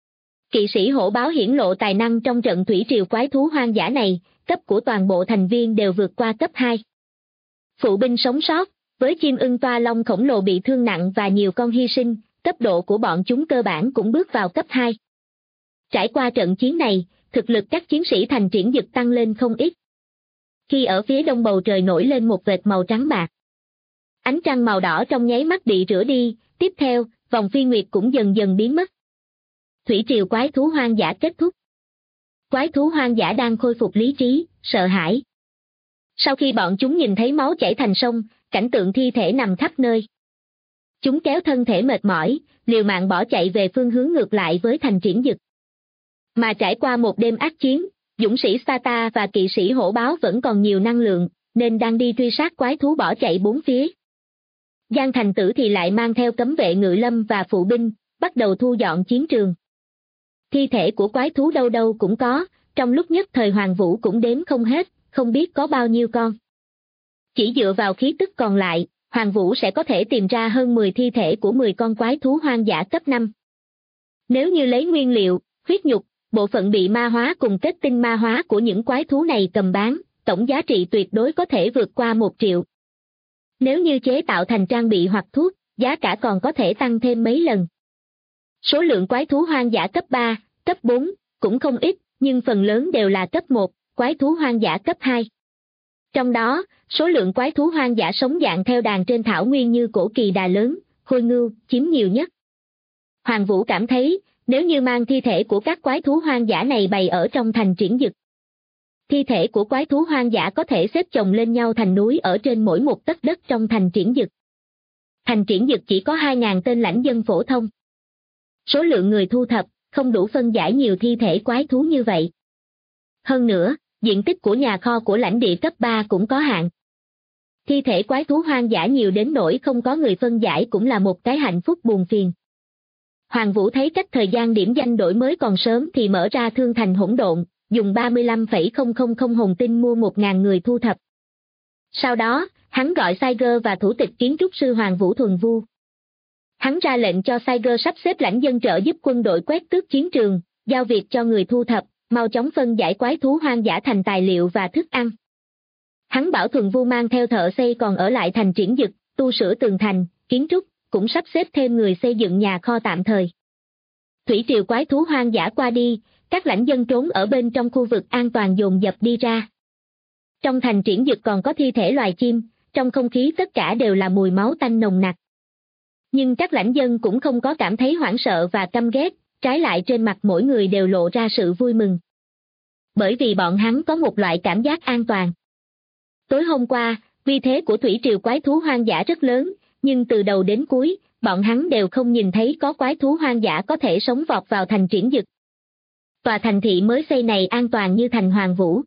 Speaker 2: Kỵ sĩ hổ báo hiển lộ tài năng trong trận thủy triều quái thú hoang dã này, cấp của toàn bộ thành viên đều vượt qua cấp 2. Phụ binh sống sót, với chim ưng toa long khổng lồ bị thương nặng và nhiều con hy sinh, cấp độ của bọn chúng cơ bản cũng bước vào cấp 2. Trải qua trận chiến này, thực lực các chiến sĩ thành Triển Dực tăng lên không ít. Khi ở phía đông bầu trời nổi lên một vệt màu trắng bạc, ánh trăng màu đỏ trong nháy mắt bị rửa đi, tiếp theo, vòng phi nguyệt cũng dần dần biến mất. Thủy triều quái thú hoang dã kết thúc. Quái thú hoang dã đang khôi phục lý trí, sợ hãi. Sau khi bọn chúng nhìn thấy máu chảy thành sông, cảnh tượng thi thể nằm khắp nơi, chúng kéo thân thể mệt mỏi, liều mạng bỏ chạy về phương hướng ngược lại với thành Triển Dực. Mà trải qua một đêm ác chiến, dũng sĩ Sparta và kỵ sĩ hổ báo vẫn còn nhiều năng lượng, nên đang đi truy sát quái thú bỏ chạy bốn phía. Giang Thành Tử thì lại mang theo cấm vệ ngự lâm và phụ binh, bắt đầu thu dọn chiến trường. Thi thể của quái thú đâu đâu cũng có, trong lúc nhất thời Hoàng Vũ cũng đếm không hết, không biết có bao nhiêu con. Chỉ dựa vào khí tức còn lại, Hoàng Vũ sẽ có thể tìm ra hơn 10 thi thể của 10 con quái thú hoang dã cấp 5. Nếu như lấy nguyên liệu, huyết nhục, bộ phận bị ma hóa cùng kết tinh ma hóa của những quái thú này cầm bán, tổng giá trị tuyệt đối có thể vượt qua 1 triệu. Nếu như chế tạo thành trang bị hoặc thuốc, giá cả còn có thể tăng thêm mấy lần. Số lượng quái thú hoang dã cấp 3, cấp 4, cũng không ít, nhưng phần lớn đều là cấp 1, quái thú hoang dã cấp 2. Trong đó, số lượng quái thú hoang dã sống dạng theo đàn trên thảo nguyên như cổ kỳ đà lớn, khôi ngưu, chiếm nhiều nhất. Hoàng Vũ cảm thấy, nếu như mang thi thể của các quái thú hoang dã này bày ở trong thành Triển Dực, thi thể của quái thú hoang dã có thể xếp chồng lên nhau thành núi ở trên mỗi một tấc đất trong thành Triển Dực. Thành Triển Dực chỉ có 2.000 tên lãnh dân phổ thông. Số lượng người thu thập, không đủ phân giải nhiều thi thể quái thú như vậy. Hơn nữa, diện tích của nhà kho của lãnh địa cấp 3 cũng có hạn. Thi thể quái thú hoang dã nhiều đến nỗi không có người phân giải cũng là một cái hạnh phúc buồn phiền. Hoàng Vũ thấy cách thời gian điểm danh đổi mới còn sớm thì mở ra thương thành hỗn độn, dùng 35,000 hồn tinh mua 1.000 người thu thập. Sau đó, hắn gọi Saiger và thủ tịch kiến trúc sư Hoàng Vũ Thuần Vu. Hắn ra lệnh cho Saiger sắp xếp lãnh dân trợ giúp quân đội quét tước chiến trường, giao việc cho người thu thập, mau chóng phân giải quái thú hoang dã thành tài liệu và thức ăn. Hắn bảo Thuần Vu mang theo thợ xây còn ở lại thành Triển Dực, tu sửa tường thành, kiến trúc, cũng sắp xếp thêm người xây dựng nhà kho tạm thời. Thủy triều quái thú hoang dã qua đi, các lãnh dân trốn ở bên trong khu vực an toàn dồn dập đi ra. Trong thành Triển Dực còn có thi thể loài chim, trong không khí tất cả đều là mùi máu tanh nồng nặc. Nhưng các lãnh dân cũng không có cảm thấy hoảng sợ và căm ghét, trái lại trên mặt mỗi người đều lộ ra sự vui mừng. Bởi vì bọn hắn có một loại cảm giác an toàn. Tối hôm qua, uy thế của thủy triều quái thú hoang dã rất lớn, nhưng từ đầu đến cuối, bọn hắn đều không nhìn thấy có quái thú hoang dã có thể sống vọt vào thành Triển Dực. Tòa thành thị mới xây này an toàn như thành Hoàng Vũ.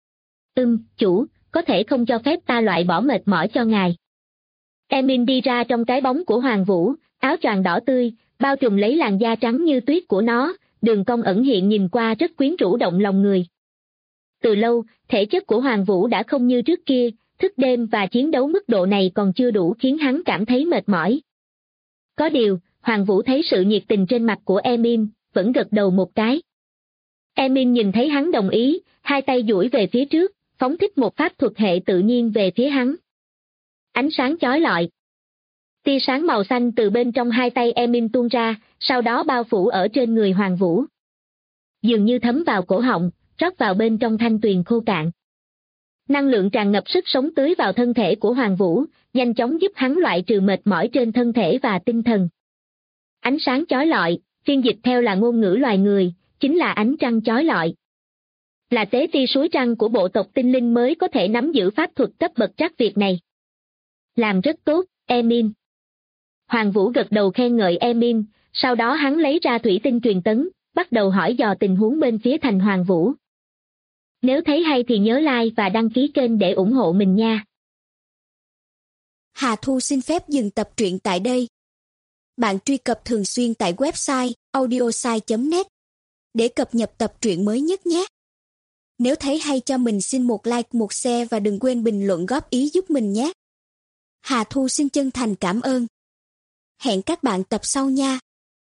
Speaker 2: Chủ, có thể không cho phép ta loại bỏ mệt mỏi cho ngài. Emin đi ra trong cái bóng của Hoàng Vũ, áo choàng đỏ tươi, bao trùm lấy làn da trắng như tuyết của nó, đường cong ẩn hiện nhìn qua rất quyến rũ động lòng người. Từ lâu, thể chất của Hoàng Vũ đã không như trước kia, thức đêm và chiến đấu mức độ này còn chưa đủ khiến hắn cảm thấy mệt mỏi. Có điều, Hoàng Vũ thấy sự nhiệt tình trên mặt của Emin, vẫn gật đầu một cái. Emin nhìn thấy hắn đồng ý, hai tay duỗi về phía trước, phóng thích một pháp thuật hệ tự nhiên về phía hắn. Ánh sáng chói lọi. Tia sáng màu xanh từ bên trong hai tay Emin tuôn ra, sau đó bao phủ ở trên người Hoàng Vũ. Dường như thấm vào cổ họng, rót vào bên trong thanh tuyền khô cạn. Năng lượng tràn ngập sức sống tưới vào thân thể của Hoàng Vũ, nhanh chóng giúp hắn loại trừ mệt mỏi trên thân thể và tinh thần. Ánh sáng chói lọi, phiên dịch theo là ngôn ngữ loài người, chính là ánh trăng chói lọi. Là tế ti suối trăng của bộ tộc tinh linh mới có thể nắm giữ pháp thuật cấp bậc trắc việc này. Làm rất tốt, Emin. Hoàng Vũ gật đầu khen ngợi Emin, sau đó hắn lấy ra thủy tinh truyền tấn, bắt đầu hỏi dò tình huống bên phía thành Hoàng Vũ. Nếu thấy hay thì nhớ like và đăng ký kênh để ủng hộ mình nha.
Speaker 3: Hà Thu xin phép dừng tập truyện tại đây. Bạn truy cập thường xuyên tại website audiosai.net để cập nhật tập truyện mới nhất nhé. Nếu thấy hay cho mình xin một like, một share và đừng quên bình luận góp ý giúp mình nhé. Hà Thu xin chân thành cảm ơn. Hẹn các bạn tập sau nha.